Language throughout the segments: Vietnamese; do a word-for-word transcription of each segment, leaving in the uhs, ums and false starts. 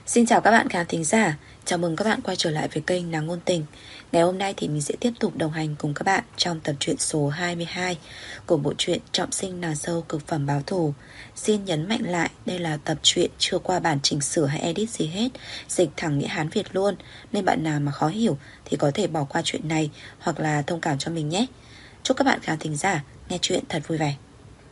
Xin chào các bạn khán thính giả. Chào mừng các bạn quay trở lại với kênh Nàng Ngôn Tình. Ngày hôm nay thì mình sẽ tiếp tục đồng hành cùng các bạn trong tập truyện số hai mươi hai của bộ truyện Trọng sinh nàng dâu cực phẩm báo thù. Xin nhấn mạnh lại, đây là tập truyện chưa qua bản chỉnh sửa hay edit gì hết, dịch thẳng nghĩa Hán Việt luôn, nên bạn nào mà khó hiểu thì có thể bỏ qua chuyện này hoặc là thông cảm cho mình nhé. Chúc các bạn khán thính giả nghe chuyện thật vui vẻ.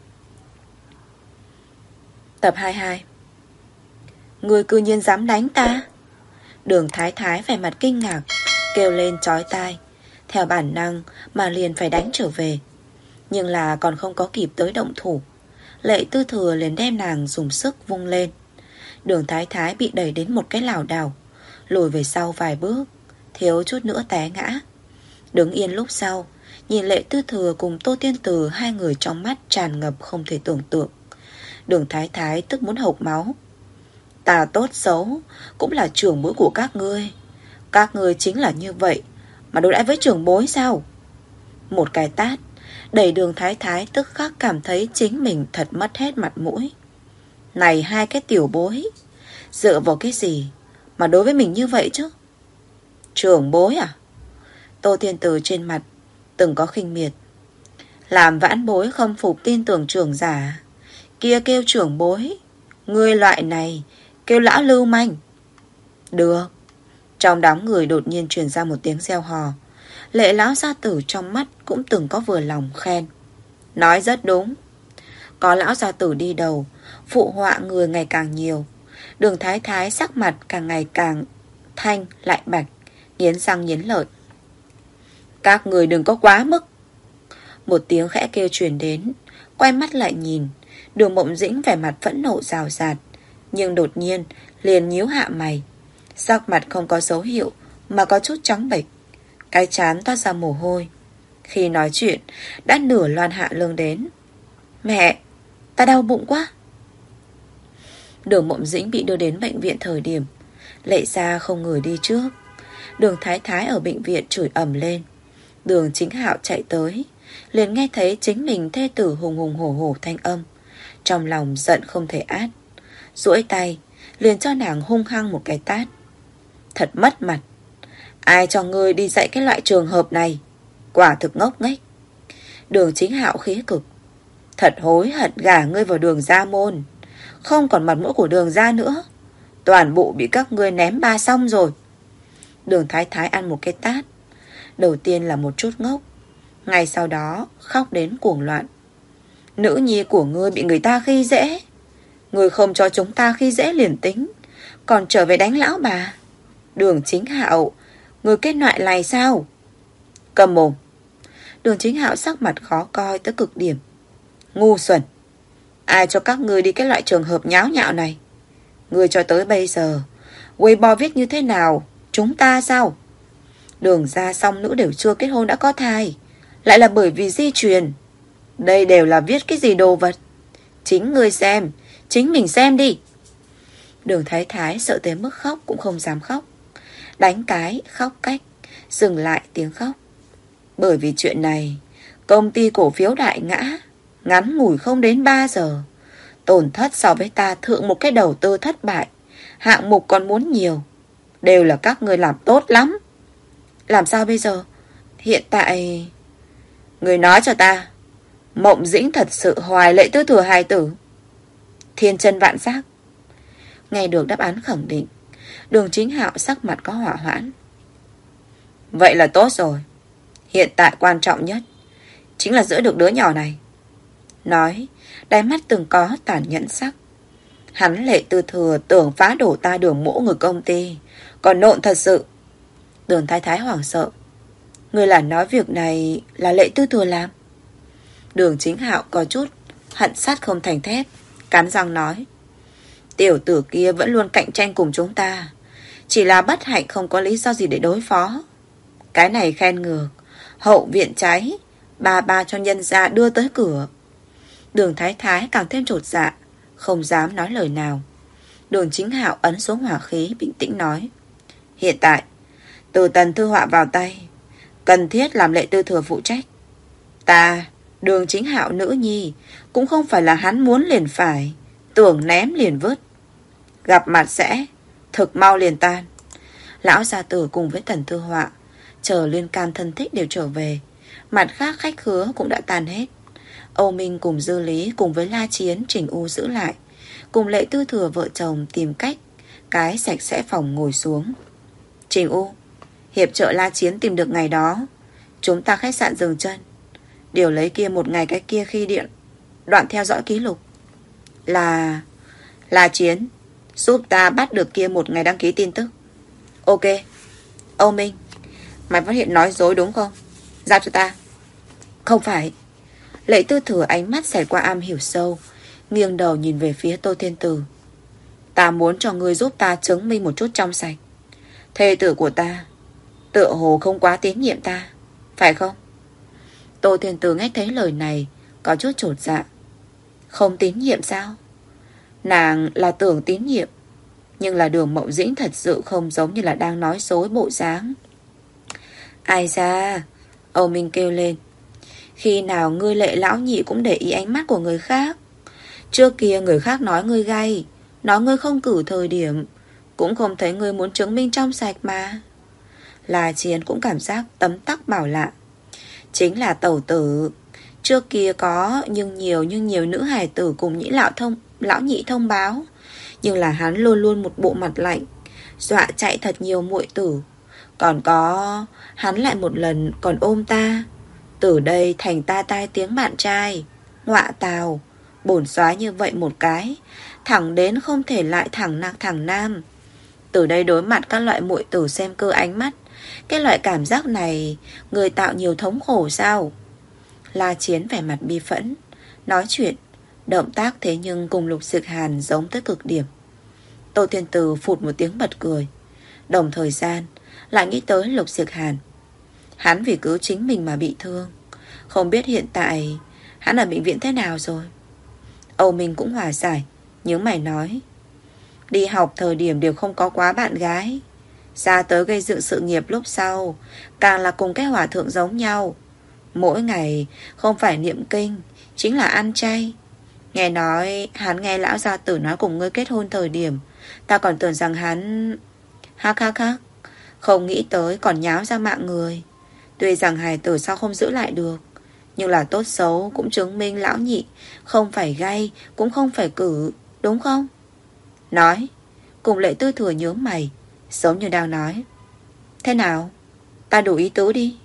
Tập hai mươi hai. Người cư nhiên dám đánh ta? Đường Thái Thái vẻ mặt kinh ngạc, kêu lên chói tai, theo bản năng mà liền phải đánh trở về. Nhưng là còn không có kịp tới động thủ, Lệ Tư Thừa liền đem nàng dùng sức vung lên. Đường Thái Thái bị đẩy đến một cái lảo đảo, lùi về sau vài bước, thiếu chút nữa té ngã. Đứng yên lúc sau, nhìn Lệ Tư Thừa cùng Tô Tiên Từ, hai người trong mắt tràn ngập không thể tưởng tượng. Đường Thái Thái tức muốn hộc máu. Ta tốt xấu cũng là trưởng bối của các ngươi, các ngươi chính là như vậy mà đối đãi với trưởng bối sao? Một cái tát đẩy Đường Thái Thái tức khắc cảm thấy chính mình thật mất hết mặt mũi. Này hai cái tiểu bối, dựa vào cái gì mà đối với mình như vậy chứ? Trưởng bối à? Tô Thiên Từ trên mặt từng có khinh miệt. Làm vãn bối không phục tin tưởng trưởng giả, kia kêu trưởng bối, ngươi loại này kêu lão lưu manh. Được. Trong đám người đột nhiên truyền ra một tiếng reo hò. Lệ lão gia tử trong mắt cũng từng có vừa lòng khen. Nói rất đúng. Có lão gia tử đi đầu, phụ họa người ngày càng nhiều. Đường Thái Thái sắc mặt càng ngày càng thanh lại bạch, nghiến răng nghiến lợi. Các người đừng có quá mức. Một tiếng khẽ kêu truyền đến. Quay mắt lại nhìn, Đường Mộng Dĩnh vẻ mặt phẫn nộ rào rạt, nhưng đột nhiên liền nhíu hạ mày, sắc mặt không có dấu hiệu mà có chút trắng bệch, cái trán toát ra mồ hôi. Khi nói chuyện đã nửa loan hạ lưng đến. Mẹ, ta đau bụng quá. Đường Mộng Dĩnh bị đưa đến bệnh viện thời điểm Lệ gia không người đi trước. Đường Thái Thái ở bệnh viện chửi ầm lên. Đường Chính Hạo chạy tới, liền nghe thấy chính mình thê tử hùng hùng hổ hổ thanh âm, trong lòng giận không thể át, duỗi tay liền cho nàng hung hăng một cái tát. Thật mất mặt. Ai cho ngươi đi dạy cái loại trường hợp này? Quả thực ngốc nghếch. Đường Chính Hạo khí cực. Thật hối hận gả ngươi vào Đường gia môn, không còn mặt mũi của Đường gia nữa, toàn bộ bị các ngươi ném ba xong rồi. Đường Thái Thái ăn một cái tát, đầu tiên là một chút ngốc, ngay sau đó khóc đến cuồng loạn. Nữ nhi của ngươi bị người ta khi dễ, ngươi không cho chúng ta khi dễ liền tính, còn trở về đánh lão bà. Đường Chính Hạo, ngươi cái loại này sao? Cầm mồm. Đường Chính Hạo sắc mặt khó coi tới cực điểm. Ngu xuẩn. Ai cho các ngươi đi cái loại trường hợp nháo nhạo này? Ngươi cho tới bây giờ Weibo viết như thế nào? Chúng ta sao? Đường gia song nữ đều chưa kết hôn đã có thai, lại là bởi vì di truyền. Đây đều là viết cái gì đồ vật? Chính ngươi xem, chính mình xem đi. Đường Thái Thái sợ tới mức khóc cũng không dám khóc, đánh cái khóc cách, dừng lại tiếng khóc. Bởi vì chuyện này, công ty cổ phiếu đại ngã, ngắn ngủi không đến ba giờ, tổn thất so với ta thượng một cái đầu tư thất bại, hạng mục còn muốn nhiều. Đều là các ngươi làm tốt lắm. Làm sao bây giờ? Hiện tại... Người nói cho ta, Mộng Dĩnh thật sự hoài Lệ Tư Thừa hài tử? Thiên chân vạn giác. Nghe được đáp án khẳng định, Đường Chính Hạo sắc mặt có hỏa hoãn. Vậy là tốt rồi. Hiện tại quan trọng nhất chính là giữ được đứa nhỏ này. Nói, đáy mắt từng có tàn nhẫn sắc. Hắn Lệ Tư Thừa tưởng phá đổ ta Đường mỗ người công ty, còn nộn thật sự. Đường Thái Thái hoảng sợ. Người là nói việc này là Lệ Tư Thừa làm? Đường Chính Hạo có chút hận sắt không thành thép, cắn răng nói. Tiểu tử kia vẫn luôn cạnh tranh cùng chúng ta, chỉ là bất hạnh không có lý do gì để đối phó. Cái này khen ngược, hậu viện cháy, ba ba cho nhân gia đưa tới cửa. Đường Thái Thái càng thêm chột dạ, không dám nói lời nào. Đường Chính Hạo ấn xuống hỏa khí, bình tĩnh nói. Hiện tại Từ Tần thư họa vào tay, cần thiết làm Lệ Tư Thừa phụ trách. Ta, Đường Chính Hạo nữ nhi, cũng không phải là hắn muốn liền phải, tưởng ném liền vứt. Gặp mặt sẽ thực mau liền tan. Lão gia tử cùng với Tần Thư Họa chờ liên can thân thích đều trở về. Mặt khác khách khứa cũng đã tan hết. Âu Minh cùng Dư Lý cùng với La Chiến, Trình U giữ lại, cùng Lệ Tư Thừa vợ chồng tìm cách cái sạch sẽ phòng ngồi xuống. Trình U, hiệp trợ La Chiến tìm được ngày đó chúng ta khách sạn dừng chân, điều lấy kia một ngày cái kia khi điện đoạn theo dõi ký lục. Là La Chiến, giúp ta bắt được kia một ngày đăng ký tin tức. Ok. Âu Minh, mày phát hiện nói dối đúng không? Giao cho ta. Không phải. Lệ Tư Thừa ánh mắt xẹt qua am hiểu sâu, nghiêng đầu nhìn về phía Tô Thiên Tử. Ta muốn cho ngươi giúp ta chứng minh một chút trong sạch. Thê tử của ta tựa hồ không quá tín nhiệm ta, phải không? Tô Thiên Tử nghe thấy lời này có chút chột dạ. Không tín nhiệm sao? Nàng là tưởng tín nhiệm, nhưng là Đường Mậu Dĩnh thật sự không giống như là đang nói dối bộ dáng. Ai ra? Âu Minh kêu lên. Khi nào ngươi Lệ lão nhị cũng để ý ánh mắt của người khác? Trước kia người khác nói ngươi gay, nói ngươi không cử thời điểm, cũng không thấy ngươi muốn chứng minh trong sạch mà. La Chiến cũng cảm giác tấm tắc bảo lạ. Chính là tẩu tử. Trước kia có nhưng nhiều nhưng nhiều nữ hài tử cùng nhĩ lão thông lão nhị thông báo, nhưng là hắn luôn luôn một bộ mặt lạnh, dọa chạy thật nhiều muội tử. Còn có hắn lại một lần còn ôm ta, từ đây thành ta tai tiếng bạn trai. Ngọa tào, bổn xóa như vậy một cái, thẳng đến không thể lại thẳng nặng thẳng nam. Từ đây đối mặt các loại muội tử xem cơ ánh mắt, cái loại cảm giác này người tạo nhiều thống khổ sao? La Chiến vẻ mặt bi phẫn, nói chuyện, động tác thế nhưng cùng Lục Dịch Hàn giống tới cực điểm. Tô Thiên Từ phụt một tiếng bật cười, đồng thời gian lại nghĩ tới Lục Dịch Hàn. Hắn vì cứu chính mình mà bị thương, không biết hiện tại hắn ở bệnh viện thế nào rồi. Âu Minh cũng hòa giải, nhớ mày nói, đi học thời điểm đều không có quá bạn gái, ra tới gây dựng sự nghiệp lúc sau càng là cùng cái hòa thượng giống nhau. Mỗi ngày không phải niệm kinh chính là ăn chay. Nghe nói hắn nghe lão gia tử nói cùng ngươi kết hôn thời điểm, ta còn tưởng rằng hắn... Hắc hắc hắc, không nghĩ tới còn nháo ra mạng người. Tuy rằng hài tử sao không giữ lại được, nhưng là tốt xấu cũng chứng minh lão nhị không phải gay, cũng không phải cử, đúng không? Nói, cùng Lệ Tư Thừa nhớ mày, giống như đang nói, thế nào? Ta đủ ý tứ đi.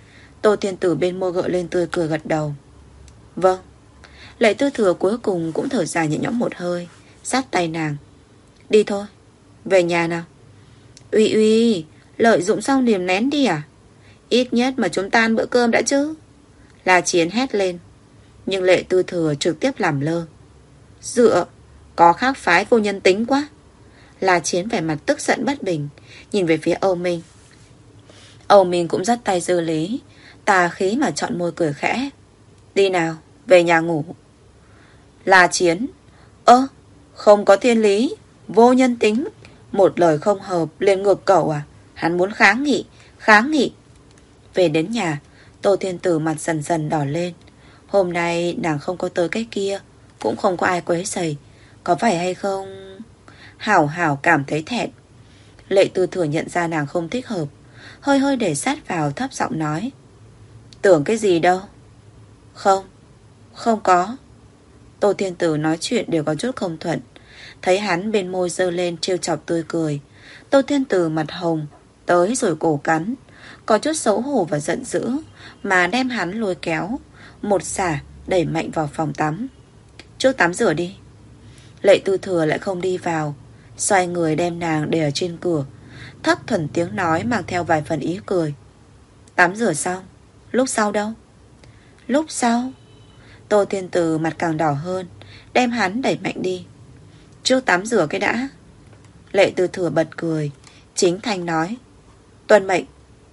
Tô Thiên Tử bên môi gợi lên tươi cười gật đầu. Vâng. Lệ Tư Thừa cuối cùng cũng thở dài nhẹ nhõm một hơi, sát tay nàng. Đi thôi, về nhà nào. Uy uy, lợi dụng xong niềm nén đi à? Ít nhất mà chúng ta ăn bữa cơm đã chứ. La Chiến hét lên, nhưng Lệ Tư Thừa trực tiếp làm lơ. Dựa, có khác phái vô nhân tính quá. La Chiến vẻ mặt tức giận bất bình, nhìn về phía Âu Minh. Âu Minh cũng dắt tay Dư Lý, tà khí mà chọn môi cười khẽ. Đi nào, về nhà ngủ. La Chiến, ơ, không có thiên lý, vô nhân tính, một lời không hợp liền ngược cậu à? Hắn muốn kháng nghị, kháng nghị. Về đến nhà, Tô Thiên Tử mặt dần dần đỏ lên. Hôm nay nàng không có tới cái kia, cũng không có ai quấy rầy, có phải hay không? Hảo hảo cảm thấy thẹn. Lệ Tư Thừa nhận ra nàng không thích hợp, hơi hơi để sát vào, thấp giọng nói, tưởng cái gì đâu? Không, không có. Tô Thiên Tử nói chuyện đều có chút không thuận. Thấy hắn bên môi giơ lên trêu chọc tươi cười, Tô Thiên Tử mặt hồng tới rồi cổ cắn, có chút xấu hổ và giận dữ, mà đem hắn lôi kéo, một xả đẩy mạnh vào phòng tắm. Trước tắm rửa đi. Lệ Tư Thừa lại không đi vào, xoay người đem nàng để ở trên cửa, thấp thuần tiếng nói mang theo vài phần ý cười. Tắm rửa xong, lúc sau đâu? Lúc sau? Tô Thiên Tử mặt càng đỏ hơn, đem hắn đẩy mạnh đi. Trước tắm rửa cái đã. Lệ Tư Thừa bật cười, chính thanh nói, tuân mệnh.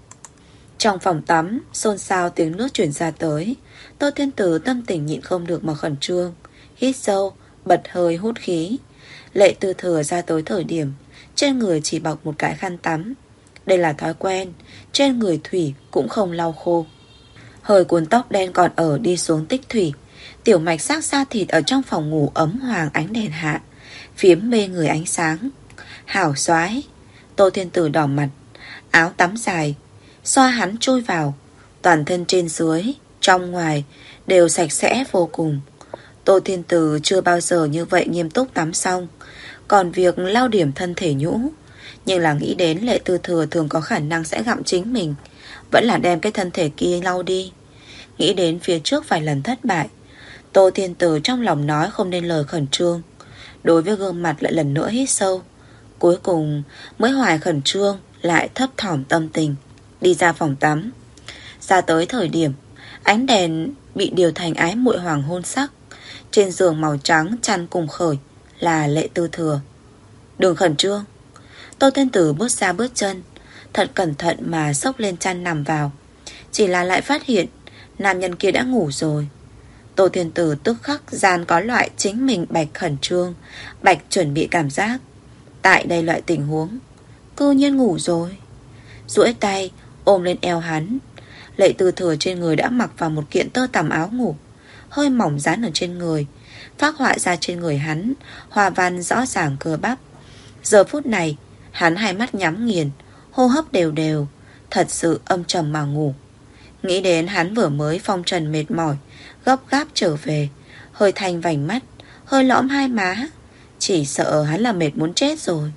Trong phòng tắm, xôn xao tiếng nước chuyển ra tới. Tô Thiên Tử tâm tình nhịn không được mà khẩn trương, hít sâu, bật hơi hút khí. Lệ Tư Thừa ra tới thời điểm, trên người chỉ bọc một cái khăn tắm. Đây là thói quen, trên người thủy cũng không lau khô. Hơi cuốn tóc đen còn ở đi xuống tích thủy. Tiểu mạch sắc da thịt ở trong phòng ngủ ấm hoàng ánh đèn hạ, phiếm mê người ánh sáng. Hảo soái. Tô Thiên Tử đỏ mặt, áo tắm dài, xoa hắn trôi vào. Toàn thân trên dưới, trong ngoài đều sạch sẽ vô cùng. Tô Thiên Tử chưa bao giờ như vậy nghiêm túc tắm xong. Còn việc lau điểm thân thể nhũ, nhưng là nghĩ đến Lệ Tư Thừa thường có khả năng sẽ gặm chính mình, vẫn là đem cái thân thể kia lau đi. Nghĩ đến phía trước vài lần thất bại, Tô Thiên Tử trong lòng nói không nên lời khẩn trương. Đối với gương mặt lại lần nữa hít sâu. Cuối cùng mới hoài khẩn trương, lại thấp thỏm tâm tình, đi ra phòng tắm. Ra tới thời điểm ánh đèn bị điều thành ái muội hoàng hôn sắc. Trên giường màu trắng chăn cùng khởi là Lệ Tư Thừa. Đừng khẩn trương. Tô Thiên Tử bước ra bước chân, thật cẩn thận mà xốc lên chăn nằm vào. Chỉ là lại phát hiện nam nhân kia đã ngủ rồi. Tô Thiên Tử tức khắc gian có loại chính mình bạch khẩn trương, bạch chuẩn bị cảm giác. Tại đây loại tình huống cư nhiên ngủ rồi. Duỗi tay ôm lên eo hắn. Lệ Tư Thừa trên người đã mặc vào một kiện tơ tằm áo ngủ, hơi mỏng dán ở trên người, phác họa ra trên người hắn hoa văn rõ ràng cơ bắp. Giờ phút này hắn hai mắt nhắm nghiền, hô hấp đều đều, thật sự âm trầm mà ngủ. Nghĩ đến hắn vừa mới phong trần mệt mỏi, gấp gáp trở về, hơi thanh vành mắt, hơi lõm hai má, chỉ sợ hắn là mệt muốn chết rồi.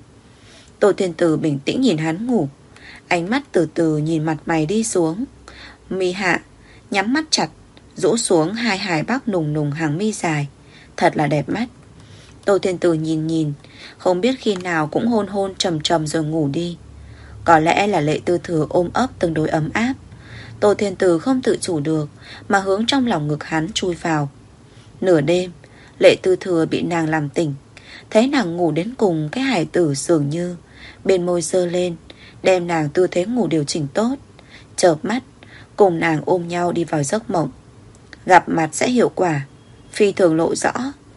Tô Thiên Tử bình tĩnh nhìn hắn ngủ, ánh mắt từ từ nhìn mặt mày đi xuống. Mi hạ nhắm mắt chặt, rũ xuống hai hài bắc nùng nùng hàng mi dài, thật là đẹp mắt. Tô Thiên Tử nhìn nhìn, không biết khi nào cũng hôn hôn trầm trầm rồi ngủ đi. Có lẽ là Lệ Tư Thừa ôm ấp tương đối ấm áp, Tô Thiên Tử không tự chủ được mà hướng trong lòng ngực hắn chui vào. Nửa đêm Lệ Tư Thừa bị nàng làm tỉnh, thấy nàng ngủ đến cùng cái hài tử dường như bên môi giơ lên, đem nàng tư thế ngủ điều chỉnh tốt, chợp mắt cùng nàng ôm nhau đi vào giấc mộng. Gặp mặt sẽ hiệu quả phi thường lộ rõ.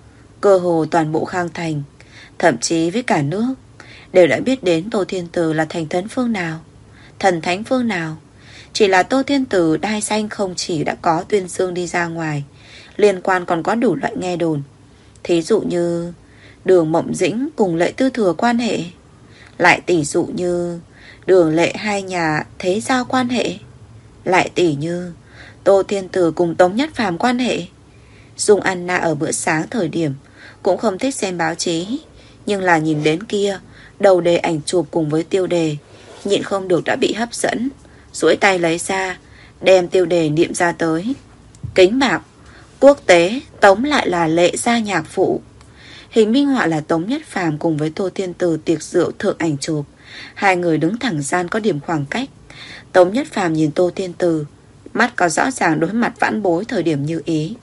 Cơ hồ toàn bộ Khang Thành, thậm chí với cả nước, đều đã biết đến Tô Thiên Tử là thành thấn phương nào, thần thánh phương nào. Chỉ là Tô Thiên Tử đai xanh không chỉ đã có tuyên xương đi ra ngoài, liên quan còn có đủ loại nghe đồn. Thí dụ như Đường Mộng Dĩnh cùng Lệ Tư Thừa quan hệ, lại tỷ dụ như Đường Lệ hai nhà thế giao quan hệ, lại tỷ như Tô Thiên Tử cùng Tống Nhất Phàm quan hệ. Dung Anna ở bữa sáng thời điểm cũng không thích xem báo chí, nhưng là nhìn đến kia đầu đề ảnh chụp cùng với tiêu đề, nhịn không được đã bị hấp dẫn, duỗi tay lấy ra, đem tiêu đề niệm ra tới. Kính bạc quốc tế Tống lại là Lệ gia nhạc phụ. Hình minh họa là Tống Nhất Phàm cùng với Tô Thiên Tử tiệc rượu thượng ảnh chụp, hai người đứng thẳng gian có điểm khoảng cách. Tống Nhất Phàm nhìn Tô Thiên Tử, mắt có rõ ràng đối mặt vãn bối thời điểm như ý.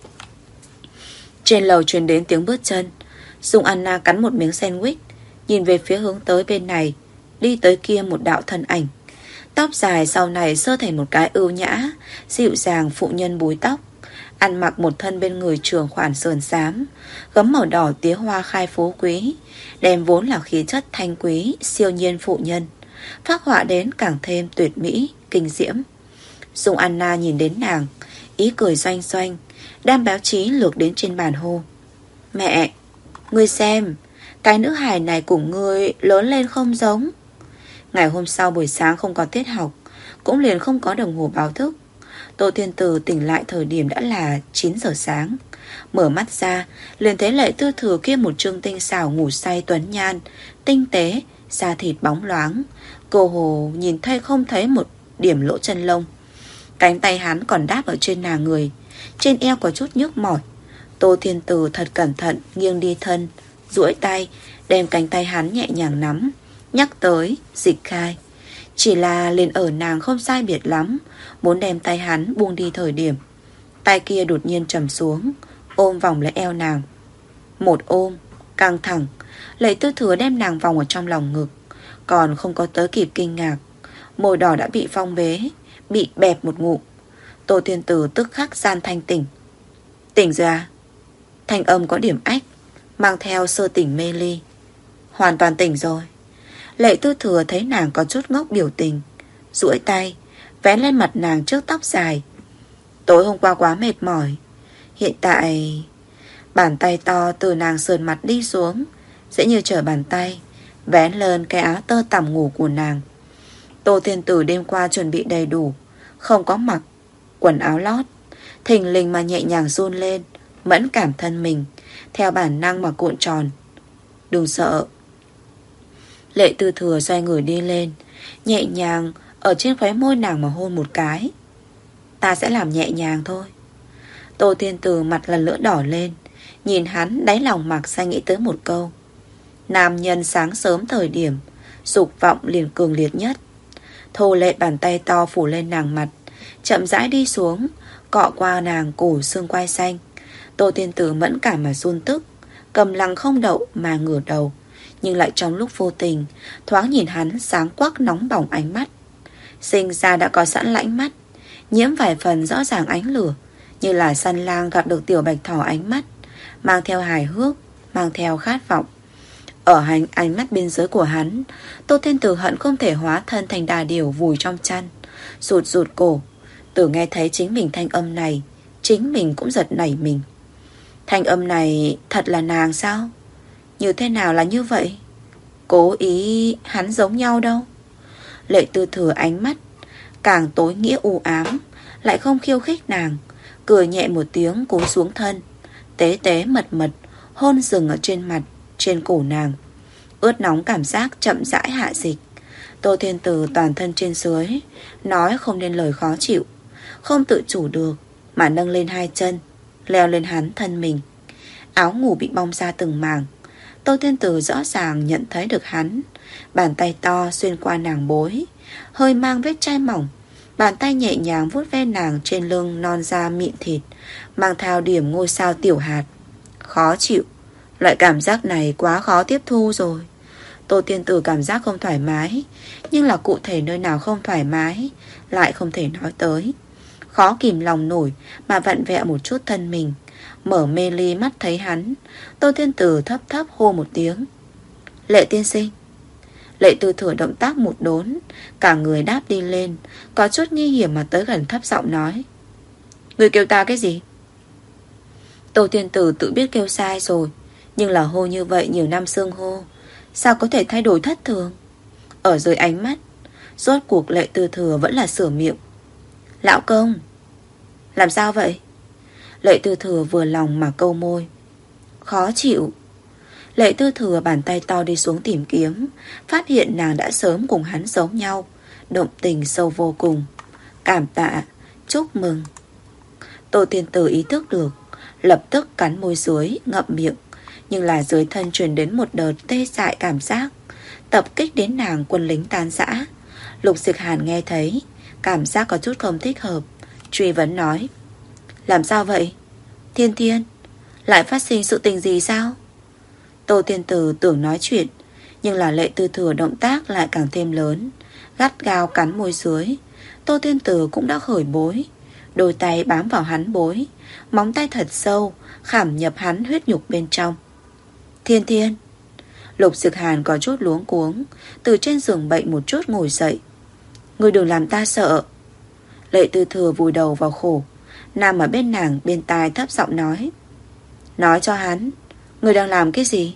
Trên lầu truyền đến tiếng bước chân. Dung Anna cắn một miếng sandwich, nhìn về phía hướng tới bên này, đi tới kia một đạo thân ảnh. Tóc dài sau này sơ thành một cái ưu nhã, dịu dàng phụ nhân búi tóc, ăn mặc một thân bên người trường khoản sườn xám, gấm màu đỏ tía hoa khai phú quý, đem vốn là khí chất thanh quý, siêu nhiên phụ nhân, phác họa đến càng thêm tuyệt mỹ, kinh diễm. Dung Anna nhìn đến nàng, ý cười doanh doanh, đem báo chí lược đến trên bàn hô: Mẹ, ngươi xem, cái nữ hài này cùng ngươi lớn lên không giống. Ngày hôm sau buổi sáng không có tiết học, cũng liền không có đồng hồ báo thức. Tô Thiên Tử tỉnh lại thời điểm đã là chín giờ sáng. Mở mắt ra liền thấy Lệ Tư Thừa kia một trương tinh xảo ngủ say tuấn nhan, tinh tế, da thịt bóng loáng, cô hồ nhìn thấy không thấy một điểm lỗ chân lông. Cánh tay hắn còn đáp ở trên nàng người, trên eo có chút nhức mỏi. Tô Thiên Tử thật cẩn thận nghiêng đi thân, duỗi tay đem cánh tay hắn nhẹ nhàng nắm, nhắc tới dịch khai. Chỉ là liền ở nàng không sai biệt lắm, muốn đem tay hắn buông đi thời điểm, tay kia đột nhiên trầm xuống, ôm vòng lấy eo nàng. Một ôm căng thẳng, Lệ Tư Thừa đem nàng vòng ở trong lòng ngực. Còn không có tới kịp kinh ngạc, môi đỏ đã bị phong bế, bị bẹp một ngụm. Tô Thiên Tử tức khắc gian thanh tỉnh. Tỉnh ra. Thanh âm có điểm ách, mang theo sơ tỉnh mê ly. Hoàn toàn tỉnh rồi. Lệ Tư Thừa thấy nàng có chút ngốc biểu tình, duỗi tay vén lên mặt nàng trước tóc dài. Tối hôm qua quá mệt mỏi, hiện tại... Bàn tay to từ nàng sườn mặt đi xuống, dễ như trở bàn tay vén lên cái áo tơ tằm ngủ của nàng. Tô Thiên Tử đêm qua chuẩn bị đầy đủ, không có mặc quần áo lót, thình lình mà nhẹ nhàng run lên, mẫn cảm thân mình, theo bản năng mà cuộn tròn. Đừng sợ. Lệ Tư Thừa xoay người đi lên, nhẹ nhàng ở trên khóe môi nàng mà hôn một cái. Ta sẽ làm nhẹ nhàng thôi. Tô Thiên Tử mặt lần nữa đỏ lên, nhìn hắn đáy lòng mặc sai nghĩ tới một câu. Nam nhân sáng sớm thời điểm dục vọng liền cường liệt nhất. Thô lệ bàn tay to phủ lên nàng mặt, chậm rãi đi xuống, cọ qua nàng cổ xương quai xanh. Tô Thiên Tử mẫn cảm mà run tức, cầm lăng không đậu mà ngửa đầu, nhưng lại trong lúc vô tình thoáng nhìn hắn sáng quắc nóng bỏng ánh mắt. Sinh ra đã có sẵn lãnh mắt, nhiễm vài phần rõ ràng ánh lửa, như là săn lang gặp được tiểu bạch thỏ ánh mắt, mang theo hài hước, mang theo khát vọng. Ở hành ánh mắt biên giới của hắn, Tô Thiên Tử hận không thể hóa thân thành đà điểu vùi trong chăn, rụt rụt cổ. Tử nghe thấy chính mình thanh âm này, chính mình cũng giật nảy mình. Thanh âm này thật là nàng sao? Như thế nào là như vậy? Cố ý hắn giống nhau đâu. Lệ Tư Thừa ánh mắt càng tối nghĩa u ám, lại không khiêu khích nàng, cười nhẹ một tiếng cúi xuống thân, tế tế mật mật hôn dừng ở trên mặt, trên cổ nàng. Ướt nóng cảm giác chậm rãi hạ dịch. Tô Thiên Tử toàn thân trên dưới nói không nên lời khó chịu, không tự chủ được mà nâng lên hai chân, leo lên hắn thân mình. Áo ngủ bị bong ra từng mảng. Tô Thiên Tử rõ ràng nhận thấy được hắn. Bàn tay to xuyên qua nàng bối, hơi mang vết chai mỏng. Bàn tay nhẹ nhàng vuốt ve nàng trên lưng non da mịn thịt, mang theo điểm ngôi sao tiểu hạt. Khó chịu. Loại cảm giác này quá khó tiếp thu rồi. Tô Thiên Tử cảm giác không thoải mái, nhưng là cụ thể nơi nào không thoải mái lại không thể nói tới. Khó kìm lòng nổi mà vặn vẹo một chút thân mình. Mở mê ly mắt thấy hắn, Tô Thiên Tử thấp thấp hô một tiếng. Lệ tiên sinh. Lệ Tư Thừa động tác một đốn, cả người đáp đi lên, có chút nghi hiểm mà tới gần thấp giọng nói. Người kêu ta cái gì? Tô Thiên Tử tự biết kêu sai rồi, nhưng là hô như vậy nhiều năm xương hô, sao có thể thay đổi thất thường? Ở dưới ánh mắt, rốt cuộc Lệ Tư Thừa vẫn là sửa miệng. Lão công. Làm sao vậy? Lệ Tư Thừa vừa lòng mà câu môi. Khó chịu. Lệ Tư Thừa bàn tay to đi xuống tìm kiếm, phát hiện nàng đã sớm cùng hắn giống nhau, động tình sâu vô cùng. Cảm tạ, chúc mừng. Tô Thiên Tử ý thức được, lập tức cắn môi dưới, ngậm miệng, nhưng là dưới thân truyền đến một đợt tê dại cảm giác, tập kích đến nàng quân lính tan rã. Lục Dịch Hàn nghe thấy, cảm giác có chút không thích hợp, truy vấn nói. Làm sao vậy? Thiên Thiên, lại phát sinh sự tình gì sao? Tô Thiên Tử tưởng nói chuyện, nhưng là Lệ Tư Thừa động tác lại càng thêm lớn, gắt gao cắn môi dưới. Tô Thiên Tử cũng đã khởi bối, đôi tay bám vào hắn bối, móng tay thật sâu khảm nhập hắn huyết nhục bên trong. Thiên Thiên. Lục Dịch Hàn có chút luống cuống, từ trên giường bệnh một chút ngồi dậy. Ngươi đừng làm ta sợ. Lệ Tư Thừa vùi đầu vào khổ, nằm ở bên nàng bên tai thấp giọng nói. Nói cho hắn, ngươi đang làm cái gì?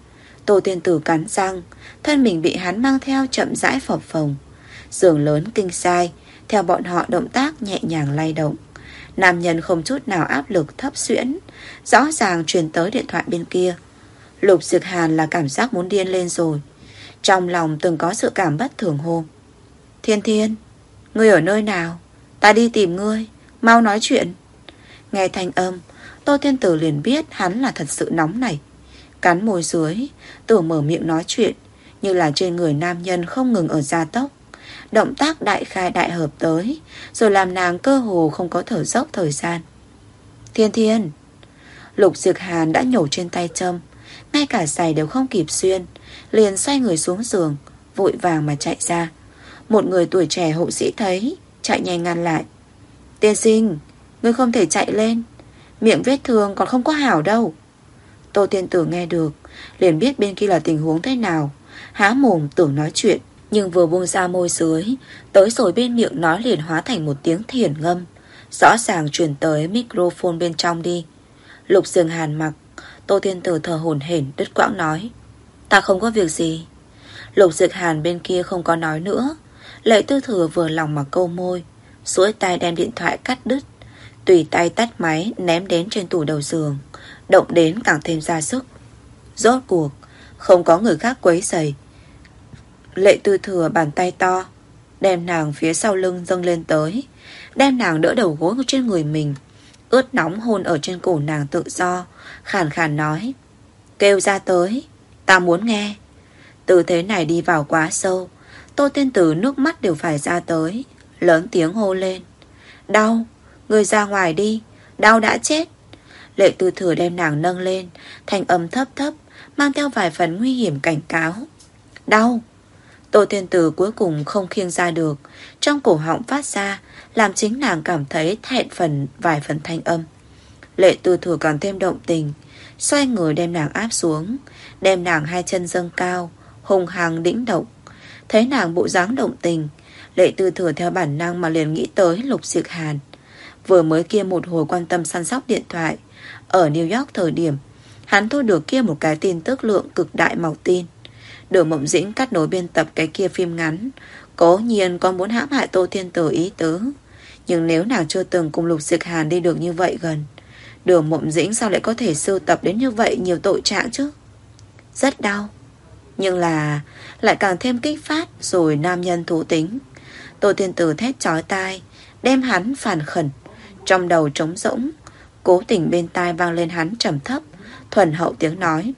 Tô Thiên Tử cắn răng, thân mình bị hắn mang theo chậm rãi phập phồng. Giường lớn kinh sai, theo bọn họ động tác nhẹ nhàng lay động. Nam nhân không chút nào áp lực thấp xuyễn, rõ ràng truyền tới điện thoại bên kia. Lục Dịch Hàn là cảm giác muốn điên lên rồi. Trong lòng từng có sự cảm bất thường hô. Thiên Thiên, ngươi ở nơi nào? Ta đi tìm ngươi, mau nói chuyện. Nghe thanh âm, Tô Thiên Tử liền biết hắn là thật sự nóng này. Cắn môi dưới, tưởng mở miệng nói chuyện, như là trên người nam nhân không ngừng ở gia tốc. Động tác đại khai đại hợp tới, rồi làm nàng cơ hồ không có thở dốc thời gian. Thiên Thiên. Lục Dịch Hàn đã nhổ trên tay châm, ngay cả giày đều không kịp xuyên, liền xoay người xuống giường, vội vàng mà chạy ra. Một người tuổi trẻ hộ sĩ thấy, chạy nhanh ngăn lại. Tiên sinh, ngươi không thể chạy lên, miệng vết thương còn không có hảo đâu. Tô Thiên Tử nghe được, liền biết bên kia là tình huống thế nào, há mồm tưởng nói chuyện, nhưng vừa buông ra môi dưới, tới rồi bên miệng nói liền hóa thành một tiếng thiển ngâm, rõ ràng truyền tới microphone bên trong đi. Lục Dịch Hàn mặc, Tô Thiên Tử thở hổn hển đứt quãng nói. Ta không có việc gì. Lục Dực Hàn bên kia không có nói nữa. Lệ Tư Thừa vừa lòng mà câu môi, duỗi tay đem điện thoại cắt đứt, tùy tay tắt máy ném đến trên tủ đầu giường, động đến càng thêm ra sức. Rốt cuộc không có người khác quấy rầy. Lệ Tư Thừa bàn tay to đem nàng phía sau lưng dâng lên tới, đem nàng đỡ đầu gối trên người mình, ướt nóng hôn ở trên cổ nàng tự do, khàn khàn nói: kêu ra tới, ta muốn nghe. Tư thế này đi vào quá sâu, Tô Tiên Tử nước mắt đều phải ra tới, lớn tiếng hô lên: đau, người ra ngoài đi, đau đã chết. Lệ Tư Thừa đem nàng nâng lên, thanh âm thấp thấp mang theo vài phần nguy hiểm cảnh cáo: đau. Tô Tiên Tử cuối cùng không khiêng ra được, trong cổ họng phát ra, làm chính nàng cảm thấy thẹn phần vài phần thanh âm. Lệ Tư Thừa còn thêm động tình, xoay người đem nàng áp xuống, đem nàng hai chân dâng cao, hùng hăng đĩnh động. Thấy nàng bộ dáng động tình, Lệ Tư Thừa theo bản năng mà liền nghĩ tới Lục Dực Hàn. Vừa mới kia một hồi quan tâm săn sóc điện thoại, ở New York thời điểm, hắn thu được kia một cái tin tức lượng cực đại màu tin. Đường Mộng Dĩnh cắt nối biên tập cái kia phim ngắn, cố nhiên có muốn hãm hại Tô Thiên Tử ý tứ. Nhưng nếu nàng chưa từng cùng Lục Dực Hàn đi được như vậy gần, Đường Mộng Dĩnh sao lại có thể sưu tập đến như vậy nhiều tội trạng chứ? Rất đau, nhưng là lại càng thêm kích phát rồi nam nhân thú tính. Tô Thiên Tử thét chói tai, đem hắn phàn khẩn, trong đầu trống rỗng. Cố tình bên tai vang lên hắn trầm thấp, thuần hậu tiếng nói: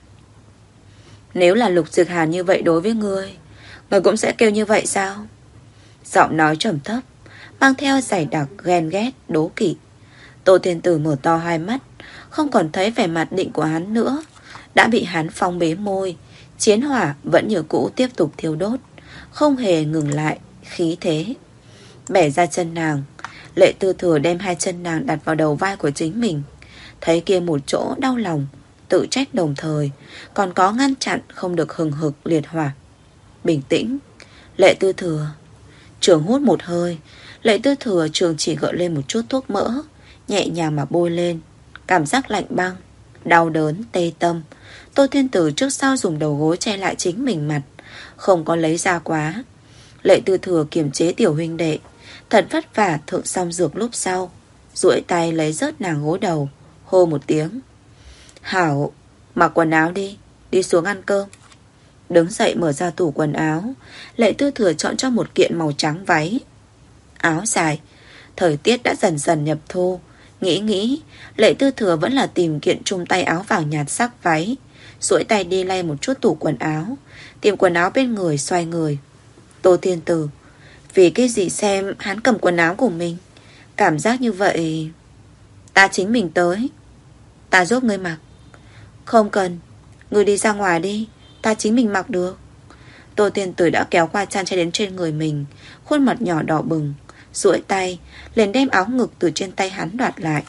nếu là Lục Dực Hàn như vậy đối với ngươi, ngươi cũng sẽ kêu như vậy sao? Giọng nói trầm thấp, mang theo dày đặc ghen ghét, đố kỵ. Tô Thiên Tử mở to hai mắt, không còn thấy vẻ mặt định của hắn nữa, đã bị hắn phong bế môi. Chiến hỏa vẫn như cũ tiếp tục thiêu đốt, không hề ngừng lại khí thế. Bẻ ra chân nàng, Lệ Tư Thừa đem hai chân nàng đặt vào đầu vai của chính mình. Thấy kia một chỗ đau lòng, tự trách đồng thời còn có ngăn chặn không được hừng hực liệt hỏa. Bình tĩnh, Lệ Tư Thừa. Trường hút một hơi, Lệ Tư Thừa trường chỉ gợi lên một chút thuốc mỡ, nhẹ nhàng mà bôi lên. Cảm giác lạnh băng, đau đớn, tê tâm. Tô Thiên Tử trước sau dùng đầu gối che lại chính mình mặt, không có lấy ra quá. Lệ Tư Thừa kiềm chế tiểu huynh đệ, thật vất vả thượng xong dược lúc sau, duỗi tay lấy rớt nàng gối đầu, hô một tiếng: hảo, mặc quần áo đi, đi xuống ăn cơm. Đứng dậy mở ra tủ quần áo, Lệ Tư Thừa chọn cho một kiện màu trắng váy, áo dài. Thời tiết đã dần dần nhập thu, nghĩ nghĩ, Lệ Tư Thừa vẫn là tìm kiện chung tay áo vàng nhạt sắc váy, duỗi tay đi lay một chút tủ quần áo, tìm quần áo bên người, xoay người. Tô Thiên Tử, vì cái gì xem hắn cầm quần áo của mình, cảm giác như vậy. Ta chính mình tới, ta giúp ngươi mặc. Không cần, ngươi đi ra ngoài đi, ta chính mình mặc được. Tô Thiên Tử đã kéo qua chăn che đến trên người mình, khuôn mặt nhỏ đỏ bừng, duỗi tay liền đem áo ngực từ trên tay hắn đoạt lại.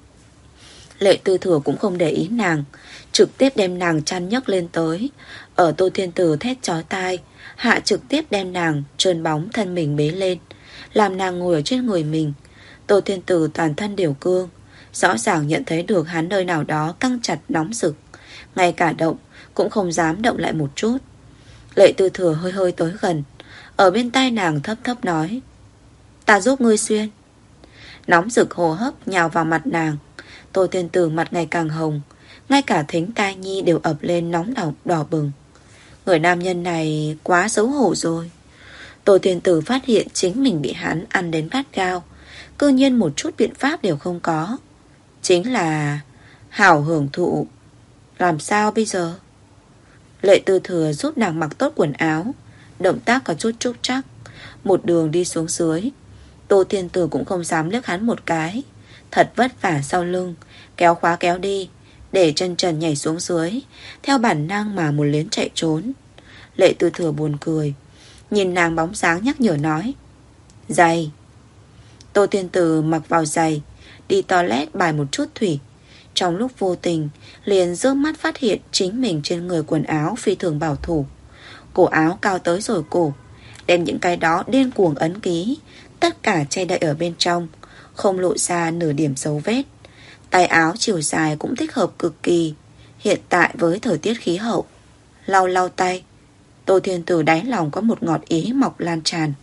Lệ Tư Thừa cũng không để ý nàng, trực tiếp đem nàng chăn nhấc lên tới. Ở Tô Thiên Tử thét chói tai hạ, trực tiếp đem nàng trơn bóng thân mình bế lên, làm nàng ngồi ở trên người mình. Tô Thiên Tử toàn thân đều cương, rõ ràng nhận thấy được hắn nơi nào đó căng chặt nóng rực, ngay cả động cũng không dám động lại một chút. Lệ Tư Thừa hơi hơi tới gần, ở bên tai nàng thấp thấp nói: ta giúp ngươi xuyên. Nóng rực hô hấp nhào vào mặt nàng. Tô Thiên Tử mặt ngày càng hồng, ngay cả thính tai nhi đều ập lên nóng đỏ, đỏ bừng. Người nam nhân này quá xấu hổ rồi. Tô Thiên Tử phát hiện chính mình bị hắn ăn đến gắt gao, cư nhiên một chút biện pháp đều không có. Chính là hảo hưởng thụ. Làm sao bây giờ? Lệ Tư Thừa giúp nàng mặc tốt quần áo, động tác có chút trúc trắc, một đường đi xuống dưới. Tô Thiên Tử cũng không dám liếc hắn một cái, thật vất vả sau lưng kéo khóa kéo đi, để chân trần nhảy xuống dưới, theo bản năng mà muốn liến chạy trốn. Lệ Tư Thừa buồn cười, nhìn nàng bóng dáng nhắc nhở nói: giày. Tô Thiên Tử mặc vào giày, đi toilet bài một chút thủy. Trong lúc vô tình liền rước mắt phát hiện chính mình trên người quần áo phi thường bảo thủ. Cổ áo cao tới rồi cổ, đem những cái đó điên cuồng ấn ký tất cả che đậy ở bên trong, không lộ ra nửa điểm dấu vết. Tay áo chiều dài cũng thích hợp cực kỳ hiện tại với thời tiết khí hậu. Lau lau tay, Tô Thiên Tử đáy lòng có một ngọt ý mọc lan tràn.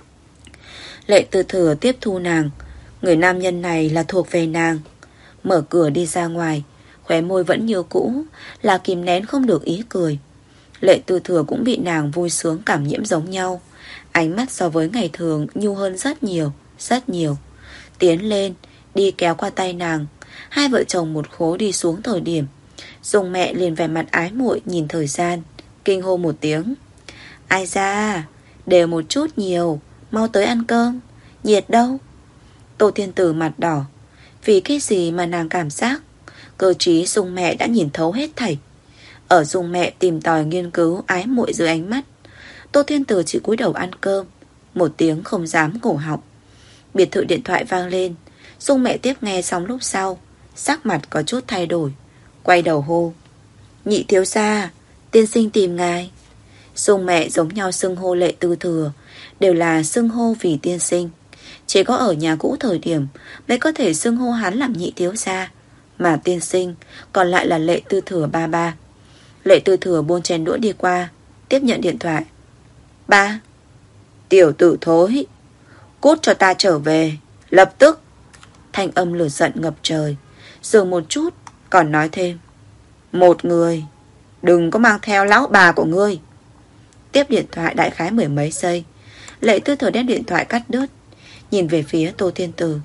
Lệ Tư Thừa tiếp thu nàng. Người nam nhân này là thuộc về nàng. Mở cửa đi ra ngoài, khóe môi vẫn như cũ, là kìm nén không được ý cười. Lệ Tư Thừa cũng bị nàng vui sướng cảm nhiễm giống nhau. Ánh mắt so với ngày thường nhu hơn rất nhiều, rất nhiều. Tiến lên, đi kéo qua tay nàng. Hai vợ chồng một khối đi xuống thời điểm, Dung mẹ liền vẻ mặt ái muội nhìn thời gian, kinh hô một tiếng. Ai ra, đều một chút nhiều, mau tới ăn cơm. Nhiệt đâu? Tô Thiên Tử mặt đỏ. Vì cái gì mà nàng cảm giác cơ trí Dung mẹ đã nhìn thấu hết thảy. Ở Dung mẹ tìm tòi nghiên cứu ái muội dưới ánh mắt, Tô Thiên Tử chỉ cúi đầu ăn cơm, một tiếng không dám cổ họng. Biệt thự điện thoại vang lên. Dung mẹ tiếp nghe xong lúc sau, sắc mặt có chút thay đổi, quay đầu hô. Nhị thiếu gia, tiên sinh tìm ngài. Dung mẹ giống nhau xưng hô Lệ Tư Thừa, đều là xưng hô vì tiên sinh. Chỉ có ở nhà cũ thời điểm mới có thể xưng hô hắn làm nhị thiếu gia, mà tiên sinh còn lại là Lệ Tư Thừa ba ba. Lệ Tư Thừa buông chén đũa đi qua, tiếp nhận điện thoại. Ba. Tiểu tử thối, cút cho ta trở về, lập tức. Thanh âm lửa giận ngập trời. Dừng một chút, còn nói thêm. Một người, đừng có mang theo lão bà của ngươi. Tiếp điện thoại đại khái mười mấy giây, Lệ Tư Thừa đem điện thoại cắt đứt, nhìn về phía Tô Thiên Tử.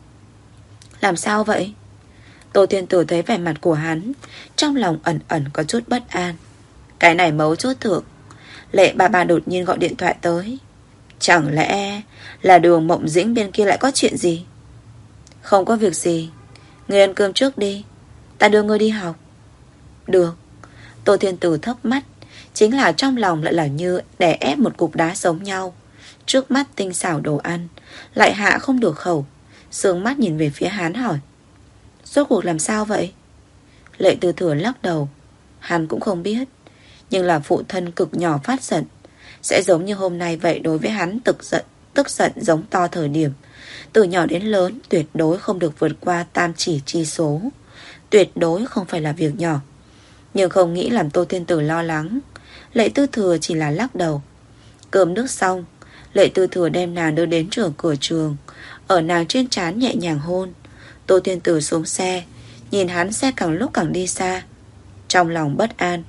Làm sao vậy? Tô Thiên Tử thấy vẻ mặt của hắn, trong lòng ẩn ẩn có chút bất an. Cái này mấu chốt thượng. Lệ ba ba đột nhiên gọi điện thoại tới. Chẳng lẽ là Đường Mộng Dĩnh bên kia lại có chuyện gì? Không có việc gì, ngươi ăn cơm trước đi, ta đưa ngươi đi học. Được. Tô Thiên Tử thấp mắt, chính là trong lòng lại là như đè ép một cục đá giống nhau. Trước mắt tinh xảo đồ ăn, lại hạ không được khẩu. Sương mắt nhìn về phía hắn hỏi. Rốt cuộc làm sao vậy? Lệ Tư Thừa lắc đầu. Hắn cũng không biết, nhưng là phụ thân cực nhỏ phát giận, sẽ giống như hôm nay vậy. Đối với hắn tức giận, tức giận giống to thời điểm, từ nhỏ đến lớn tuyệt đối không được vượt qua tam chỉ chi số. Tuyệt đối không phải là việc nhỏ. Nhưng không nghĩ làm Tô Thiên Tử lo lắng. Lệ Tư Thừa chỉ là lắc đầu. Cơm nước xong, Lệ Tư Thừa đem nàng đưa đến trường cửa trường, ở nàng trên trán nhẹ nhàng hôn. Tô Thiên Tử xuống xe, nhìn hắn xe càng lúc càng đi xa, trong lòng bất an,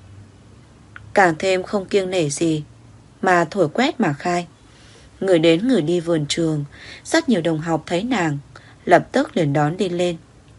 càng thêm không kiêng nể gì, mà thổi quét mà khai. Người đến người đi vườn trường, rất nhiều đồng học thấy nàng, lập tức liền đón đi lên.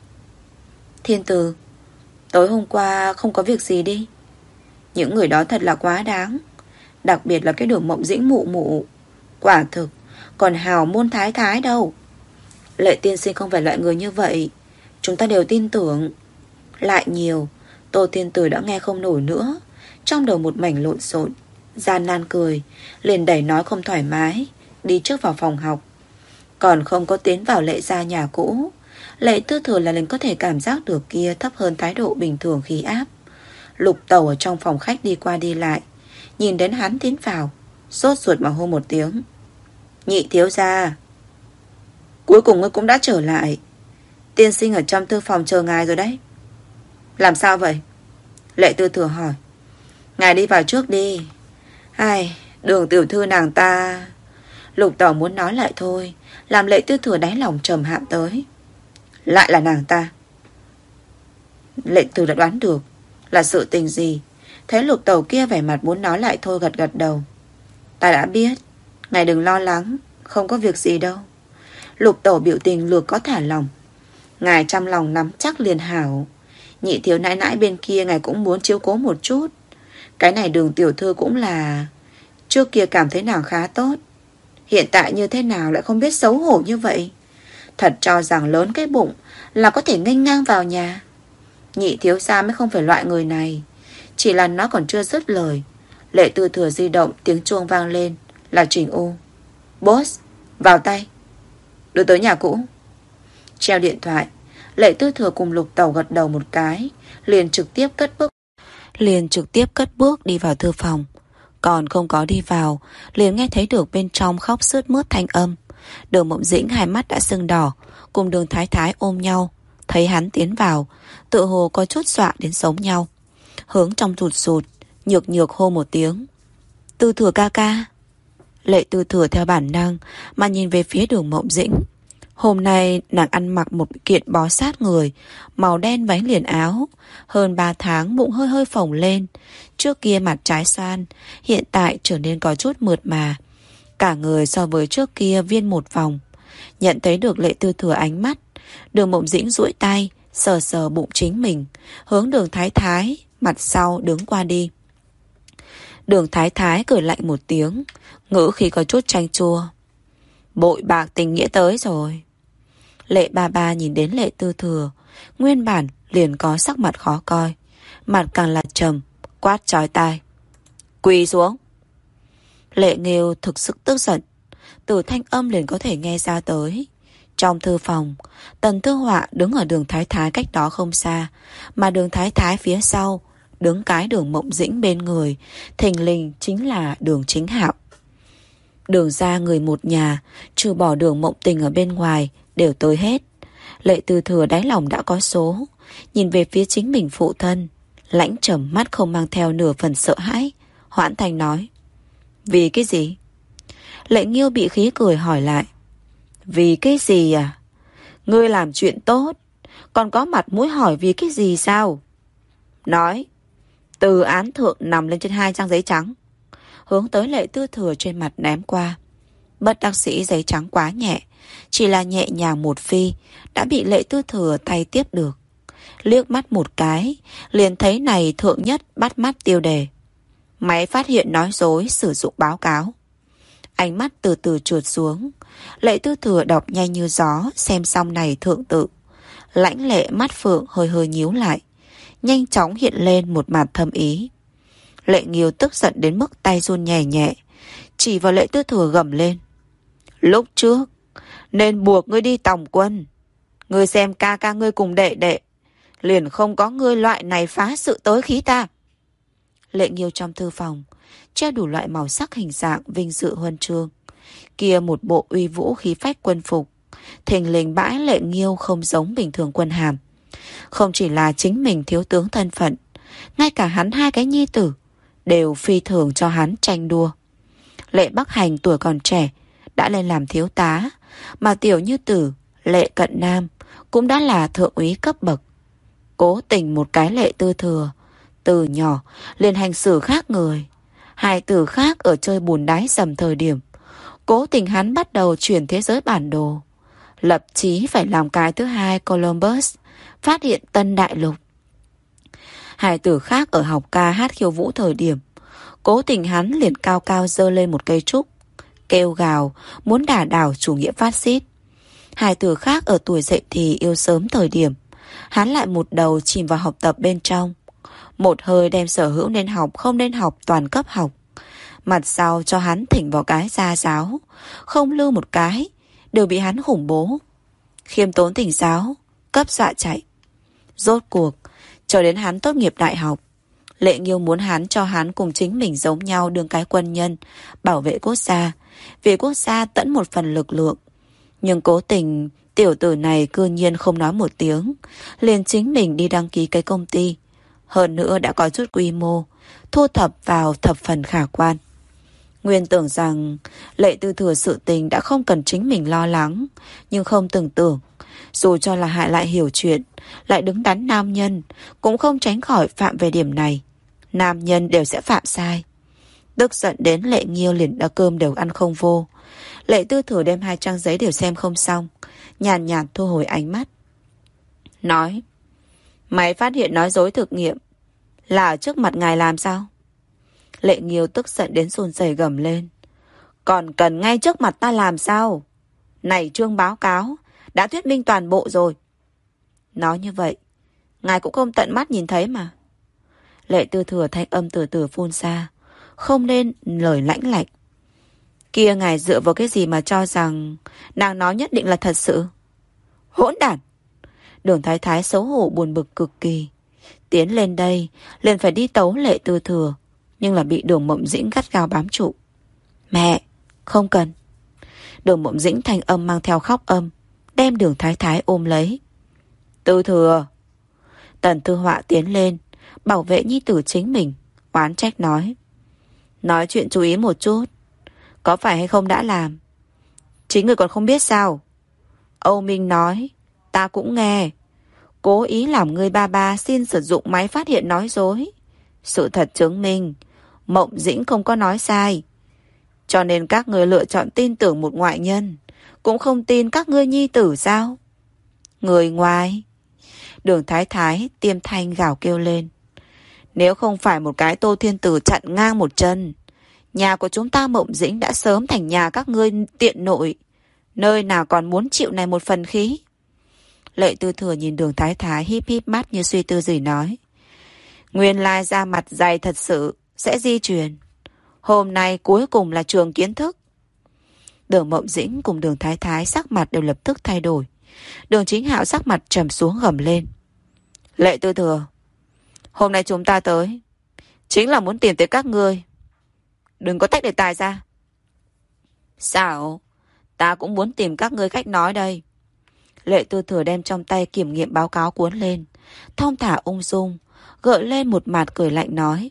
Thiên Tử, tối hôm qua không có việc gì đi? Những người đó thật là quá đáng, đặc biệt là cái Đường Mộng Dĩnh mụ mụ, quả thực còn hào môn thái thái đâu. Lệ tiên sinh không phải loại người như vậy, chúng ta đều tin tưởng. Lại nhiều, Tô Thiên Tử đã nghe không nổi nữa, trong đầu một mảnh lộn xộn, gian nan cười, liền đẩy nói không thoải mái, đi trước vào phòng học. Còn không có tiến vào Lệ gia nhà cũ, Lệ Tư Thừa là liền có thể cảm giác được kia thấp hơn thái độ bình thường khí áp. Lục Tẩu ở trong phòng khách đi qua đi lại, nhìn đến hắn tiến vào, sốt ruột mà hô một tiếng. Nhị thiếu gia, cuối cùng ngươi cũng đã trở lại. Tiên sinh ở trong thư phòng chờ ngài rồi đấy. Làm sao vậy? Lệ Tư Thừa hỏi. Ngài đi vào trước đi. Ai, Đường tiểu thư nàng ta. Lục Tẩu muốn nói lại thôi, làm Lệ Tư Thừa đáy lòng trầm hạm tới. Lại là nàng ta. Lệ Tư đã đoán được là sự tình gì. Thấy Lục Tẩu kia vẻ mặt muốn nói lại thôi, gật gật đầu. Ta đã biết, ngài đừng lo lắng, không có việc gì đâu. Lục Tẩu biểu tình lược có thả lòng. Ngài trong lòng nắm chắc liền hảo. Nhị thiếu nãi nãi bên kia ngài cũng muốn chiếu cố một chút. Cái này Đường tiểu thư cũng là trước kia cảm thấy nàng khá tốt, hiện tại như thế nào lại không biết xấu hổ như vậy. Thật cho rằng lớn cái bụng là có thể nghênh ngang vào nhà. Nhị thiếu gia mới không phải loại người này. Chỉ là nó còn chưa dứt lời, Lệ Tư Thừa di động, tiếng chuông vang lên, là Trình U. Boss, vào tay, đưa tới nhà cũ. Treo điện thoại, Lệ Tư Thừa cùng Lục Tẩu gật đầu một cái, liền trực tiếp cất bước liền trực tiếp cất bước đi vào thư phòng. Còn không có đi vào, liền nghe thấy được bên trong khóc sướt mướt thanh âm. Đường Mộng Dĩnh hai mắt đã sưng đỏ, cùng Đường Thái Thái ôm nhau. Thấy hắn tiến vào, tự hồ có chút dọa đến sống nhau, hướng trong rụt rụt, nhược nhược hô một tiếng. Tư Thừa ca ca. Lệ Tư Thừa theo bản năng mà nhìn về phía Đường Mộng Dĩnh. Hôm nay nàng ăn mặc một kiện bó sát người, màu đen váy liền áo. Hơn ba tháng bụng hơi hơi phồng lên. Trước kia mặt trái xoan, hiện tại trở nên có chút mượt mà. Cả người so với trước kia viên một vòng. Nhận thấy được Lệ Tư Thừa ánh mắt, Đường Mộng Dĩnh duỗi tay sờ sờ bụng chính mình, hướng Đường Thái Thái mặt sau đứng qua đi. Đường Thái Thái cười lạnh một tiếng, ngữ khí có chút chanh chua. Bội bạc tình nghĩa tới rồi. Lệ ba ba nhìn đến Lệ Tư Thừa, nguyên bản liền có sắc mặt khó coi, mặt càng là trầm, quát chói tai. Quỳ xuống. Lệ Nghiêu thực sự tức giận, từ thanh âm liền có thể nghe ra tới. Trong thư phòng, Tần Thư Họa đứng ở Đường Thái Thái cách đó không xa, mà Đường Thái Thái phía sau đứng cái Đường Mộng Dĩnh bên người, thình lình chính là Đường Chính Hạo. Đường ra người một nhà, trừ bỏ Đường Mộng Tình ở bên ngoài, đều tới hết. Lệ Tư Thừa đáy lòng đã có số, nhìn về phía chính mình phụ thân, lãnh trầm mắt không mang theo nửa phần sợ hãi, hoãn thanh nói. Vì cái gì? Lệ Nghiêu bị khí cười hỏi lại. Vì cái gì à? Ngươi làm chuyện tốt, còn có mặt mũi hỏi vì cái gì sao? Nói. Từ án thượng nằm lên trên hai trang giấy trắng, hướng tới Lệ Tư Thừa trên mặt ném qua. Bất đắc sĩ giấy trắng quá nhẹ, chỉ là nhẹ nhàng một phi đã bị Lệ Tư Thừa tay tiếp được. Liếc mắt một cái, liền thấy này thượng nhất bắt mắt tiêu đề. Máy phát hiện nói dối sử dụng báo cáo. Ánh mắt từ từ trượt xuống. Lệ Tư Thừa đọc nhanh như gió, xem xong này thượng tự. Lãnh lệ mắt phượng hơi hơi nhíu lại, nhanh chóng hiện lên một mặt thâm ý. Lệ Nghiêu tức giận đến mức tay run nhẹ nhẹ, chỉ vào Lệ Tư Thừa gầm lên. Lúc trước nên buộc ngươi đi tòng quân, ngươi xem ca ca ngươi cùng đệ đệ, liền không có ngươi loại này phá sự tới khí ta. Lệ Nghiêu trong thư phòng treo đủ loại màu sắc hình dạng vinh dự huân chương, kia một bộ uy vũ khí phách quân phục, thình lình bãi Lệ Nghiêu không giống bình thường quân hàm. Không chỉ là chính mình thiếu tướng thân phận, ngay cả hắn hai cái nhi tử đều phi thường cho hắn tranh đua. Lệ Bắc Hành tuổi còn trẻ đã lên làm thiếu tá, mà tiểu như tử Lệ Cận Nam cũng đã là thượng úy cấp bậc. Cố tình một cái Lệ Tư Thừa từ nhỏ liền hành xử khác người. Hai từ khác ở chơi bùn đáy dầm thời điểm, cố tình hắn bắt đầu chuyển thế giới bản đồ, lập chí phải làm cái thứ hai Columbus, phát hiện tân đại lục. Hai từ khác ở học ca hát khiêu vũ thời điểm, cố tình hắn liền cao cao giơ lên một cây trúc, kêu gào muốn đả đảo chủ nghĩa phát xít. Hai từ khác ở tuổi dậy thì yêu sớm thời điểm, hắn lại một đầu chìm vào học tập bên trong, một hơi đem sở hữu nên học không nên học toàn cấp học. Mặt sau cho hắn thỉnh vào cái gia giáo, không lưu một cái, đều bị hắn khủng bố. Khiêm tốn thỉnh giáo, cấp dọa chạy. Rốt cuộc, cho đến hắn tốt nghiệp đại học, Lệ Nghiêu muốn hắn cho hắn cùng chính mình giống nhau đương cái quân nhân, bảo vệ quốc gia, vì quốc gia tận một phần lực lượng. Nhưng cố tình, tiểu tử này cư nhiên không nói một tiếng, liền chính mình đi đăng ký cái công ty. Hơn nữa đã có chút quy mô, thu thập vào thập phần khả quan. Nguyên tưởng rằng Lệ Tư Thừa sự tình đã không cần chính mình lo lắng, nhưng không tưởng tưởng, dù cho là hại lại hiểu chuyện, lại đứng đắn nam nhân, cũng không tránh khỏi phạm về điểm này. Nam nhân đều sẽ phạm sai. Tức giận đến Lệ Nghiêu liền đã cơm đều ăn không vô. Lệ Tư Thừa đem hai trang giấy đều xem không xong, nhàn nhạt thu hồi ánh mắt. Nói, mày phát hiện nói dối thực nghiệm là ở trước mặt ngài làm sao? Lệ Nghiêu tức giận đến run rẩy gầm lên. Còn cần ngay trước mặt ta làm sao? Này chương báo cáo đã thuyết minh toàn bộ rồi. Nói như vậy, ngài cũng không tận mắt nhìn thấy mà. Lệ Tư Thừa thanh âm từ từ phun ra, không nên lời lãnh lạnh. Kia ngài dựa vào cái gì mà cho rằng nàng nói nhất định là thật sự? Hỗn đản! Đường Thái Thái xấu hổ buồn bực cực kỳ, tiến lên đây liền phải đi tấu Lệ Tư Thừa, nhưng là bị Đường Mộng Dĩnh gắt gao bám trụ. Mẹ, không cần. Đường Mộng Dĩnh thanh âm mang theo khóc âm, đem Đường Thái Thái ôm lấy. Tư Thừa! Tần Thư Họa tiến lên bảo vệ nhi tử chính mình, oán trách nói. Nói chuyện chú ý một chút. Có phải hay không đã làm? Chính người còn không biết sao? Âu Minh nói. Ta cũng nghe. Cố ý làm người ba ba xin sử dụng máy phát hiện nói dối. Sự thật chứng minh Mộng Dĩnh không có nói sai. Cho nên các người lựa chọn tin tưởng một ngoại nhân, cũng không tin các ngươi nhi tử sao? Người ngoài. Đường Thái Thái tiêm thanh gào kêu lên. Nếu không phải một cái Tô Thiên Tử chặn ngang một chân, nhà của chúng ta Mộng Dĩnh đã sớm thành nhà các ngươi tiện nội. Nơi nào còn muốn chịu này một phần khí. Lệ Tư Thừa nhìn Đường Thái Thái híp híp mắt như suy tư gì nói. Nguyên lai da mặt dày thật sự sẽ di truyền. Hôm nay cuối cùng là trường kiến thức. Đường Mộng Dĩnh cùng Đường Thái Thái sắc mặt đều lập tức thay đổi. Đường Chính Hạo sắc mặt trầm xuống gầm lên. Lệ Tư Thừa, hôm nay chúng ta tới chính là muốn tìm tới các ngươi. Đừng có tách đề tài ra. Sao? Ta cũng muốn tìm các ngươi khách nói đây. Lệ Tư Thừa đem trong tay kiểm nghiệm báo cáo cuốn lên, thong thả ung dung, gợi lên một mặt cười lạnh nói.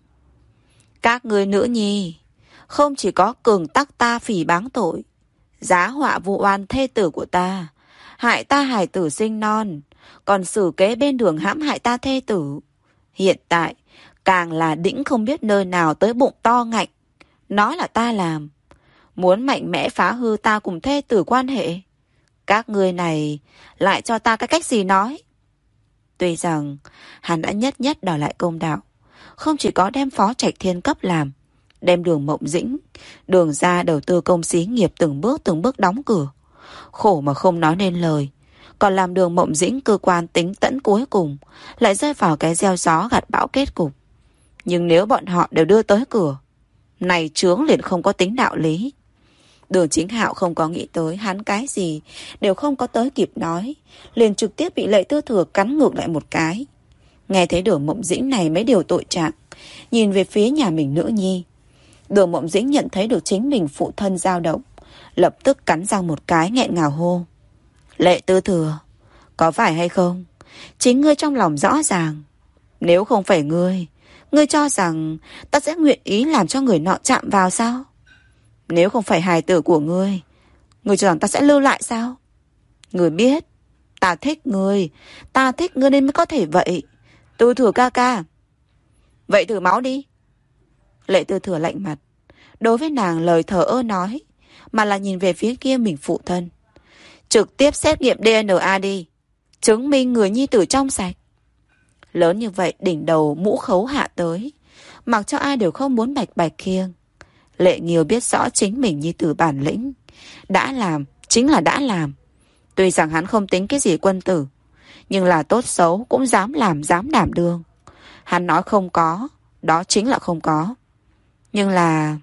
Các ngươi nữ nhi không chỉ có cường tắc ta phỉ báng tội, giá họa vu oan thê tử của ta, hại ta hài tử sinh non, còn xử kế bên đường hãm hại ta thê tử. Hiện tại càng là đĩnh không biết nơi nào tới bụng to ngạnh, nói là ta làm, muốn mạnh mẽ phá hư ta cùng thê tử quan hệ. Các ngươi này lại cho ta cái cách gì nói? Tuy rằng hắn đã nhất nhất đòi lại công đạo, không chỉ có đem Phó Trạch Thiên cấp làm, đem Đường Mộng Dĩnh, Đường ra đầu tư công xí nghiệp từng bước từng bước đóng cửa, khổ mà không nói nên lời, còn làm Đường Mộng Dĩnh cơ quan tính tẫn cuối cùng lại rơi vào cái gieo gió gặt bão kết cục. Nhưng nếu bọn họ đều đưa tới cửa, này chướng liền không có tính đạo lý. Đường Chính Hạo không có nghĩ tới hắn cái gì đều không có tới kịp nói, liền trực tiếp bị Lệ Tư Thừa cắn ngược lại một cái. Nghe thấy Đường Mộng Dĩnh này mấy điều tội trạng, nhìn về phía nhà mình nữ nhi. Đường Mộng Dĩnh nhận thấy được chính mình phụ thân dao động, lập tức cắn răng một cái nghẹn ngào hô. Lệ Tư Thừa, có phải hay không? Chính ngươi trong lòng rõ ràng. Nếu không phải ngươi, ngươi cho rằng ta sẽ nguyện ý làm cho người nọ chạm vào sao? Nếu không phải hài tử của ngươi, ngươi cho rằng ta sẽ lưu lại sao? Ngươi biết, ta thích ngươi, ta thích ngươi nên mới có thể vậy. Tư Thừa ca ca. Vậy thử máu đi. Lệ Tư Thừa lạnh mặt, đối với nàng lời thờ ơ nói, mà là nhìn về phía kia mình phụ thân. Trực tiếp xét nghiệm đê en a đi, chứng minh người nhi tử trong sạch. Lớn như vậy đỉnh đầu mũ khấu hạ tới, mặc cho ai đều không muốn bạch bạch khiêng. Lệ Nghiêu biết rõ chính mình nhi tử bản lĩnh, đã làm chính là đã làm. Tuy rằng hắn không tính cái gì quân tử, nhưng là tốt xấu cũng dám làm dám đảm đương. Hắn nói không có, đó chính là không có. Nhưng là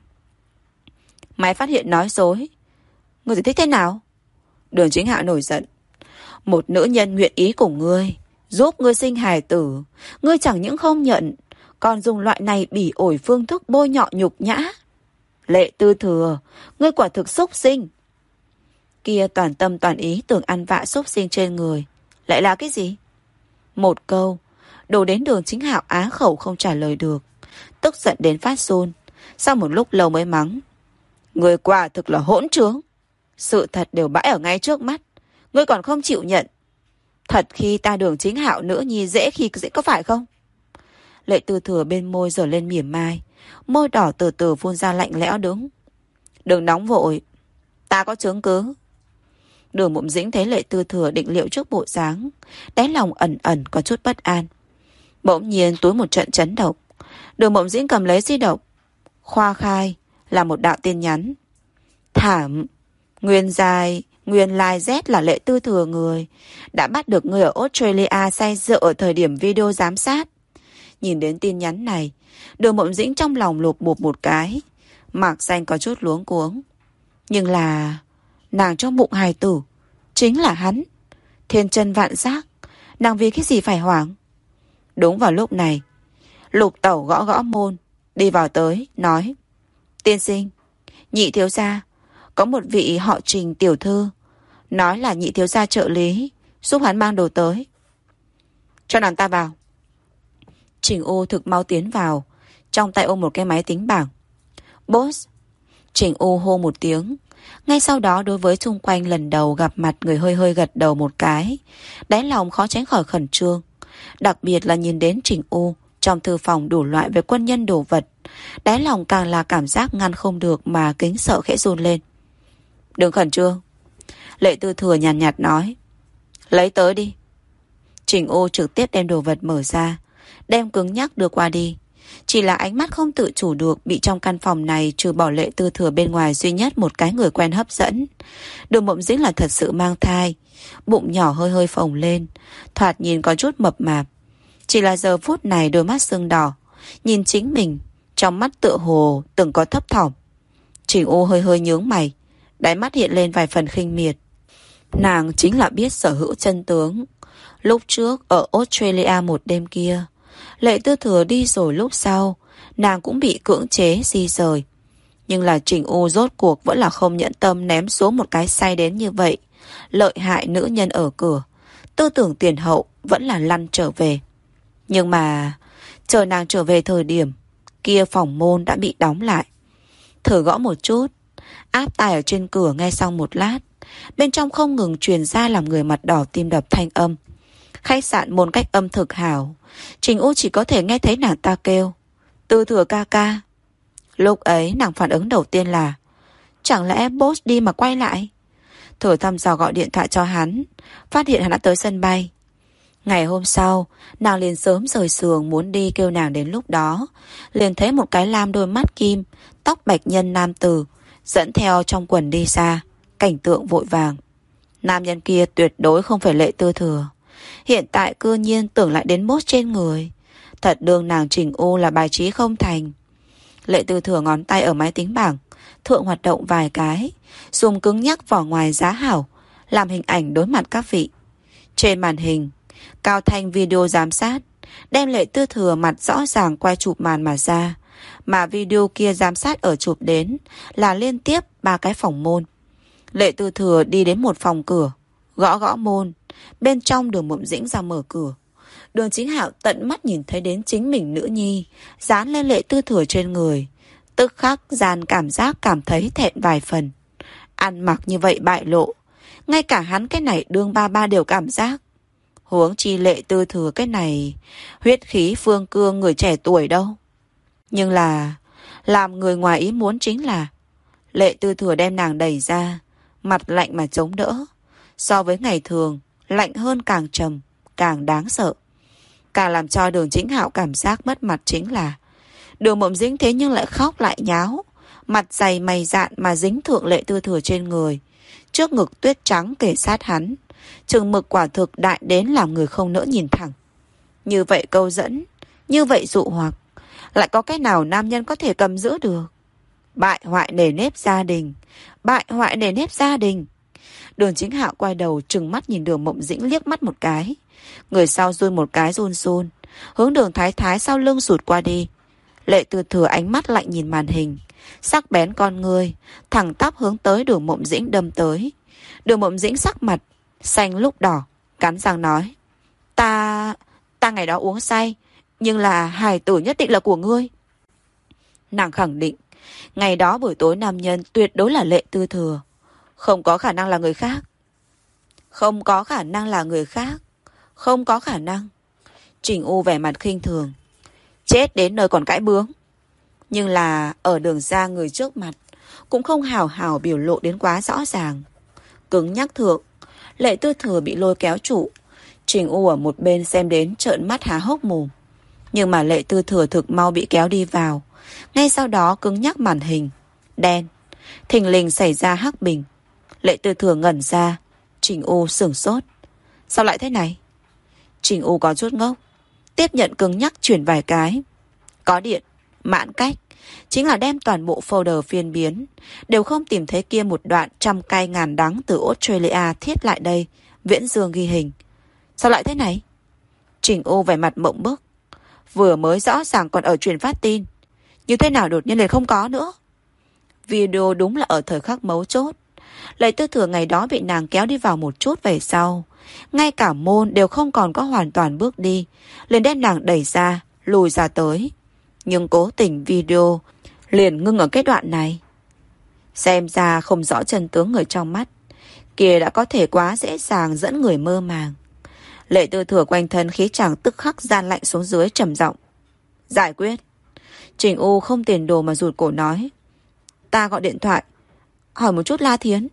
máy phát hiện nói dối, ngươi giải thích thế nào? Đường Chính Hạo nổi giận. Một nữ nhân nguyện ý cùng ngươi, giúp ngươi sinh hài tử, ngươi chẳng những không nhận, còn dùng loại này bỉ ổi phương thức bôi nhọ nhục nhã. Lệ Tư Thừa, ngươi quả thực xúc sinh. Kia toàn tâm toàn ý tưởng ăn vạ xúc sinh trên người, lại là cái gì? Một câu đổ đến Đường Chính Hạo á khẩu không trả lời được, tức giận đến phát run. Sau một lúc lâu mới mắng. Ngươi quả thực là hỗn trướng. Sự thật đều bãi ở ngay trước mắt, ngươi còn không chịu nhận. Thật khi ta Đường Chính Hạo nữ nhi dễ khi dễ có phải không? Lệ Tư Thừa bên môi giở lên mỉa mai, môi đỏ từ từ phun ra lạnh lẽo đứng. Đừng nóng vội, ta có chứng cứ. Đường Mộng Dĩnh thấy Lệ Tư Thừa định liệu trước bộ dáng, đáy lòng ẩn ẩn có chút bất an. Bỗng nhiên túi một trận chấn động. Đường Mộng Dĩnh cầm lấy di động, khoa khai là một đạo tin nhắn. Thảm, nguyên dài nguyên lai Z là Lệ Tư Thừa người, đã bắt được người ở Australia say rượu ở thời điểm video giám sát. Nhìn đến tin nhắn này, Đường Mộng Dĩnh trong lòng lột bột một cái, Mạc Danh có chút luống cuống. Nhưng là nàng trong bụng hài tử chính là hắn. Thiên chân vạn giác, nàng vì cái gì phải hoảng? Đúng vào lúc này, Lục Tẩu gõ gõ môn, đi vào tới, nói. Tiên sinh, nhị thiếu gia, có một vị họ Trình tiểu thư, nói là nhị thiếu gia trợ lý, giúp hắn mang đồ tới. Cho nàng ta vào. Trình Ô thực mau tiến vào, trong tay ôm một cái máy tính bảng. Boss. Trình U hô một tiếng. Ngay sau đó đối với xung quanh lần đầu gặp mặt người hơi hơi gật đầu một cái. Đáy lòng khó tránh khỏi khẩn trương. Đặc biệt là nhìn đến Trình U trong thư phòng đủ loại về quân nhân đồ vật. Đáy lòng càng là cảm giác ngăn không được mà kính sợ khẽ run lên. Đừng khẩn trương. Lệ Tư Thừa nhàn nhạt, nhạt nói. Lấy tới đi. Trình U trực tiếp đem đồ vật mở ra, đem cứng nhắc đưa qua đi. Chỉ là ánh mắt không tự chủ được bị trong căn phòng này trừ bỏ Lệ Tư Thừa bên ngoài duy nhất một cái người quen hấp dẫn. Đường Mộng Dĩnh là thật sự mang thai, bụng nhỏ hơi hơi phồng lên, thoạt nhìn có chút mập mạp. Chỉ là giờ phút này đôi mắt sưng đỏ, nhìn chính mình, trong mắt tựa hồ từng có thấp thỏm. Trình U hơi hơi nhướng mày, đáy mắt hiện lên vài phần khinh miệt. Nàng chính là biết sở hữu chân tướng. Lúc trước ở Australia một đêm kia, Lệ Tư Thừa đi rồi lúc sau, nàng cũng bị cưỡng chế di rời. Nhưng là Trình U rốt cuộc vẫn là không nhẫn tâm ném xuống một cái say đến như vậy. Lợi hại nữ nhân ở cửa, tư tưởng tiền hậu vẫn là lăn trở về. Nhưng mà chờ nàng trở về thời điểm kia phòng môn đã bị đóng lại. Thử gõ một chút, áp tai ở trên cửa nghe xong một lát, bên trong không ngừng truyền ra làm người mặt đỏ tim đập thanh âm. Khách sạn môn cách âm thực hảo, Trình U chỉ có thể nghe thấy nàng ta kêu Tư Thừa ca ca. Lúc ấy nàng phản ứng đầu tiên là chẳng lẽ boss đi mà quay lại. Thử thăm dò gọi điện thoại cho hắn, phát hiện hắn đã tới sân bay. Ngày hôm sau, nàng liền sớm rời giường muốn đi kêu nàng đến lúc đó. Liền thấy một cái lam đôi mắt kim, tóc bạch nhân nam tử dẫn theo trong quần đi xa. Cảnh tượng vội vàng. Nam nhân kia tuyệt đối không phải Lệ Tư Thừa. Hiện tại cư nhiên tưởng lại đến boss trên người. Thật đương nàng Trình U là bài trí không thành. Lệ Tư Thừa ngón tay ở máy tính bảng thượng hoạt động vài cái, dùng cứng nhắc vỏ ngoài giá hảo làm hình ảnh đối mặt các vị. Trên màn hình cao thanh video giám sát đem Lệ Tư Thừa mặt rõ ràng quay chụp màn mà ra. Mà video kia giám sát ở chụp đến là liên tiếp ba cái phòng môn. Lệ Tư Thừa đi đến một phòng cửa, gõ gõ môn. Bên trong Đường Mộng Dĩnh ra mở cửa. Đường Chính Hạo tận mắt nhìn thấy đến chính mình nữ nhi dán lên Lệ Tư Thừa trên người, tức khắc gian cảm giác cảm thấy thẹn vài phần. Ăn mặc như vậy bại lộ, ngay cả hắn cái này đương ba ba đều cảm giác. Huống chi Lệ Tư Thừa cái này huyết khí phương cương người trẻ tuổi đâu. Nhưng là làm người ngoài ý muốn chính là Lệ Tư Thừa đem nàng đẩy ra, mặt lạnh mà chống đỡ. So với ngày thường, lạnh hơn càng trầm, càng đáng sợ. Càng làm cho Đường Chính Hạo cảm giác mất mặt chính là Đường Mộng Dĩnh thế nhưng lại khóc lại nháo, mặt dày mày dạn mà dính thượng Lệ Tư Thừa trên người. Trước ngực tuyết trắng kề sát hắn, chừng mực quả thực đại đến làm người không nỡ nhìn thẳng. Như vậy câu dẫn, như vậy dụ hoặc, lại có cái nào nam nhân có thể cầm giữ được? Bại hoại nề nếp gia đình, bại hoại nề nếp gia đình. Đường Chính Hạo quay đầu trừng mắt nhìn Đường Mộng Dĩnh liếc mắt một cái. Người sau run một cái run run, hướng Đường Thái Thái sau lưng sụt qua đi. Lệ Tư Thừa ánh mắt lạnh nhìn màn hình, sắc bén con người, thẳng tắp hướng tới Đường Mộng Dĩnh đâm tới. Đường Mộng Dĩnh sắc mặt xanh lúc đỏ, cắn răng nói: Ta... ta ngày đó uống say, nhưng là hài tử nhất định là của ngươi. Nàng khẳng định ngày đó buổi tối nam nhân tuyệt đối là Lệ Tư Thừa, không có khả năng là người khác. Không có khả năng là người khác. Không có khả năng. Trình U vẻ mặt khinh thường. Chết đến nơi còn cãi bướng. Nhưng là ở Đường ra người trước mặt cũng không hào hào biểu lộ đến quá rõ ràng. Cứng nhắc thượng, Lệ Tư Thừa bị lôi kéo trụ. Trình U ở một bên xem đến trợn mắt há hốc mồm. Nhưng mà Lệ Tư Thừa thực mau bị kéo đi vào. Ngay sau đó cứng nhắc màn hình đen, thình lình xảy ra hắc bình. Lệ Tư Thừa ngẩn ra. Trình U sửng sốt. Sao lại thế này? Trình U có chút ngốc, tiếp nhận cứng nhắc chuyển vài cái. Có điện, mãn cách, chính là đem toàn bộ folder phiên biến, đều không tìm thấy kia một đoạn trăm cay ngàn đắng từ Australia thiết lại đây, viễn dương ghi hình. Sao lại thế này? Trình U vẻ mặt mộng bức. Vừa mới rõ ràng còn ở truyền phát tin, như thế nào đột nhiên liền không có nữa? Video đúng là ở thời khắc mấu chốt. Lệ Tư Thừa ngày đó bị nàng kéo đi vào một chút về sau, ngay cả môn đều không còn có hoàn toàn bước đi, liền đem nàng đẩy ra, lùi ra tới. Nhưng cố tình video liền ngưng ở cái đoạn này. Xem ra không rõ chân tướng người trong mắt kia đã có thể quá dễ dàng dẫn người mơ màng. Lệ Tư Thừa quanh thân khí chàng tức khắc gian lạnh xuống dưới, trầm giọng: Giải quyết. Trình U không tiền đồ mà rụt cổ nói: Ta gọi điện thoại hỏi một chút La Thiến.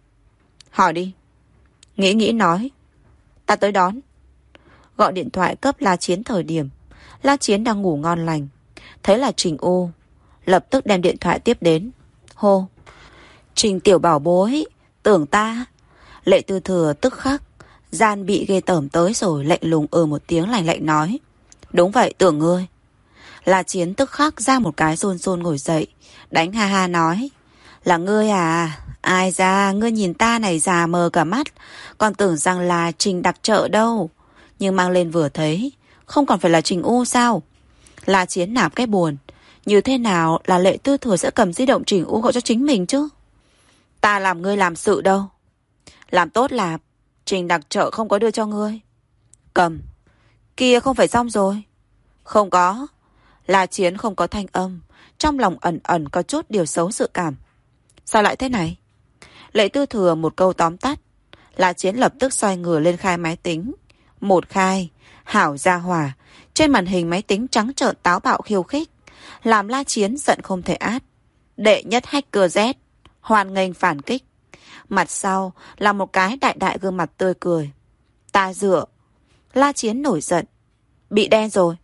Hỏi đi. Nghĩ nghĩ nói: Ta tới đón. Gọi điện thoại cấp La Chiến thời điểm La Chiến đang ngủ ngon lành, thấy là Trình U, lập tức đem điện thoại tiếp đến. Hô: Trình tiểu bảo bối, tưởng ta. Lệ Tư Thừa tức khắc gian bị ghê tởm tới rồi, lạnh lùng ừ một tiếng, lạnh lạnh nói: Đúng vậy, tưởng ngươi. La Chiến tức khắc ra một cái rôn rôn ngồi dậy, đánh ha ha nói: Là ngươi à? Ai ra, ngươi nhìn ta này già mờ cả mắt, còn tưởng rằng là Trình đặc trợ đâu. Nhưng mang lên vừa thấy, không còn phải là Trình U sao? La Chiến nạp cái buồn, như thế nào là Lệ Tư Thừa sẽ cầm di động Trình U gọi cho chính mình chứ? Ta làm ngươi làm sự đâu. Làm tốt là Trình đặc trợ không có đưa cho ngươi. Cầm. Kia không phải xong rồi. Không có. La Chiến không có thanh âm, trong lòng ẩn ẩn có chút điều xấu dự cảm. Sao lại thế này? Lệ Tư Thừa một câu tóm tắt. La Chiến lập tức xoay người lên khai máy tính. Một khai, hảo ra hỏa. Trên màn hình máy tính trắng trợn táo bạo khiêu khích, làm La Chiến giận không thể át. Đệ nhất hacker Z hoan nghênh phản kích. Mặt sau là một cái đại đại gương mặt tươi cười. Ta dựa. La Chiến nổi giận. Bị đen rồi.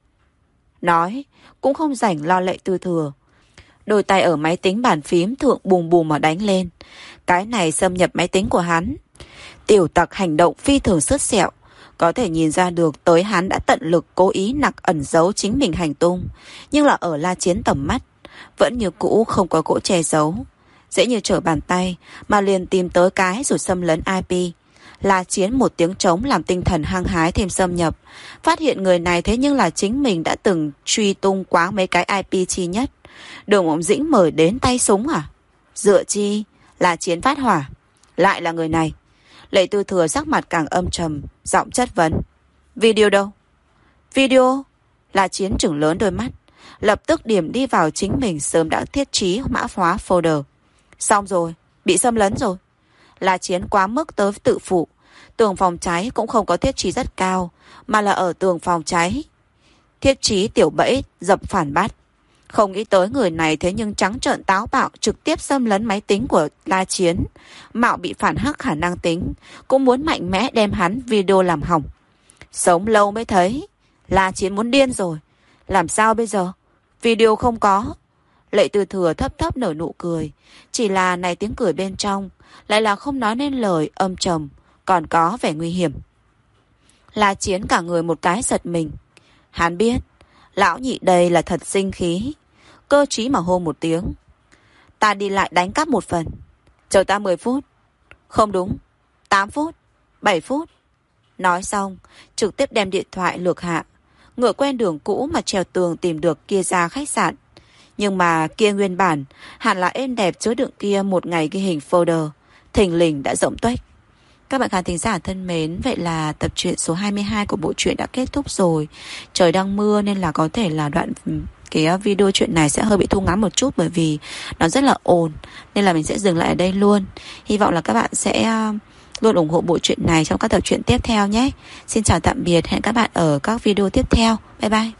Nói cũng không rảnh lo Lệ Tư Thừa. Đôi tay ở máy tính bàn phím thượng bùm bùm mà đánh lên. Cái này xâm nhập máy tính của hắn. Tiểu tặc hành động phi thường sứt sẹo. Có thể nhìn ra được tới hắn đã tận lực cố ý nặc ẩn giấu chính mình hành tung. Nhưng là ở La Chiến tầm mắt vẫn như cũ không có gỗ che giấu. Dễ như trở bàn tay mà liền tìm tới cái rồi xâm lấn i pê. La Chiến một tiếng trống làm tinh thần hăng hái thêm xâm nhập. Phát hiện người này thế nhưng là chính mình đã từng truy tung quá mấy cái i pê chi nhất. Đường Mộng Dĩnh mời đến tay súng à? Dựa chi? La Chiến phát hỏa. Lại là người này. Lệ Tư Thừa sắc mặt càng âm trầm, giọng chất vấn. Video đâu? Video? La Chiến trừng lớn đôi mắt, lập tức điểm đi vào chính mình sớm đã thiết trí mã hóa folder. Xong rồi, bị xâm lấn rồi. La Chiến quá mức tới tự phụ. Tường phòng cháy cũng không có thiết trí rất cao, mà là ở tường phòng cháy thiết trí tiểu bẫy dập phản bắt. Không nghĩ tới người này thế nhưng trắng trợn táo bạo trực tiếp xâm lấn máy tính của La Chiến. Mạo bị phản hắc khả năng tính, cũng muốn mạnh mẽ đem hắn video làm hỏng. Sống lâu mới thấy. La Chiến muốn điên rồi. Làm sao bây giờ? Video không có. Lệ Tư Thừa thấp thấp nở nụ cười. Chỉ là này tiếng cười bên trong lại là không nói nên lời, âm trầm, còn có vẻ nguy hiểm. La Chiến cả người một cái giật mình. Hắn biết lão nhị đây là thật sinh khí. Cơ trí mà hô một tiếng. Ta đi lại đánh cắp một phần. Chờ ta mười phút. Không đúng, tám phút, bảy phút. Nói xong trực tiếp đem điện thoại lược hạ, ngựa quen đường cũ mà trèo tường tìm được kia ra khách sạn. Nhưng mà kia nguyên bản hẳn là êm đẹp chứa đựng kia một ngày ghi hình folder thình lình đã rỗng tuếch. Các bạn khán thính giả thân mến, vậy là tập truyện số hai mươi hai của bộ truyện đã kết thúc rồi. Trời đang mưa nên là có thể là đoạn cái video truyện này sẽ hơi bị thu ngắn một chút, bởi vì nó rất là ồn, nên là mình sẽ dừng lại ở đây luôn. Hy vọng là các bạn sẽ luôn ủng hộ bộ truyện này trong các tập truyện tiếp theo nhé. Xin chào tạm biệt, hẹn các bạn ở các video tiếp theo. Bye bye.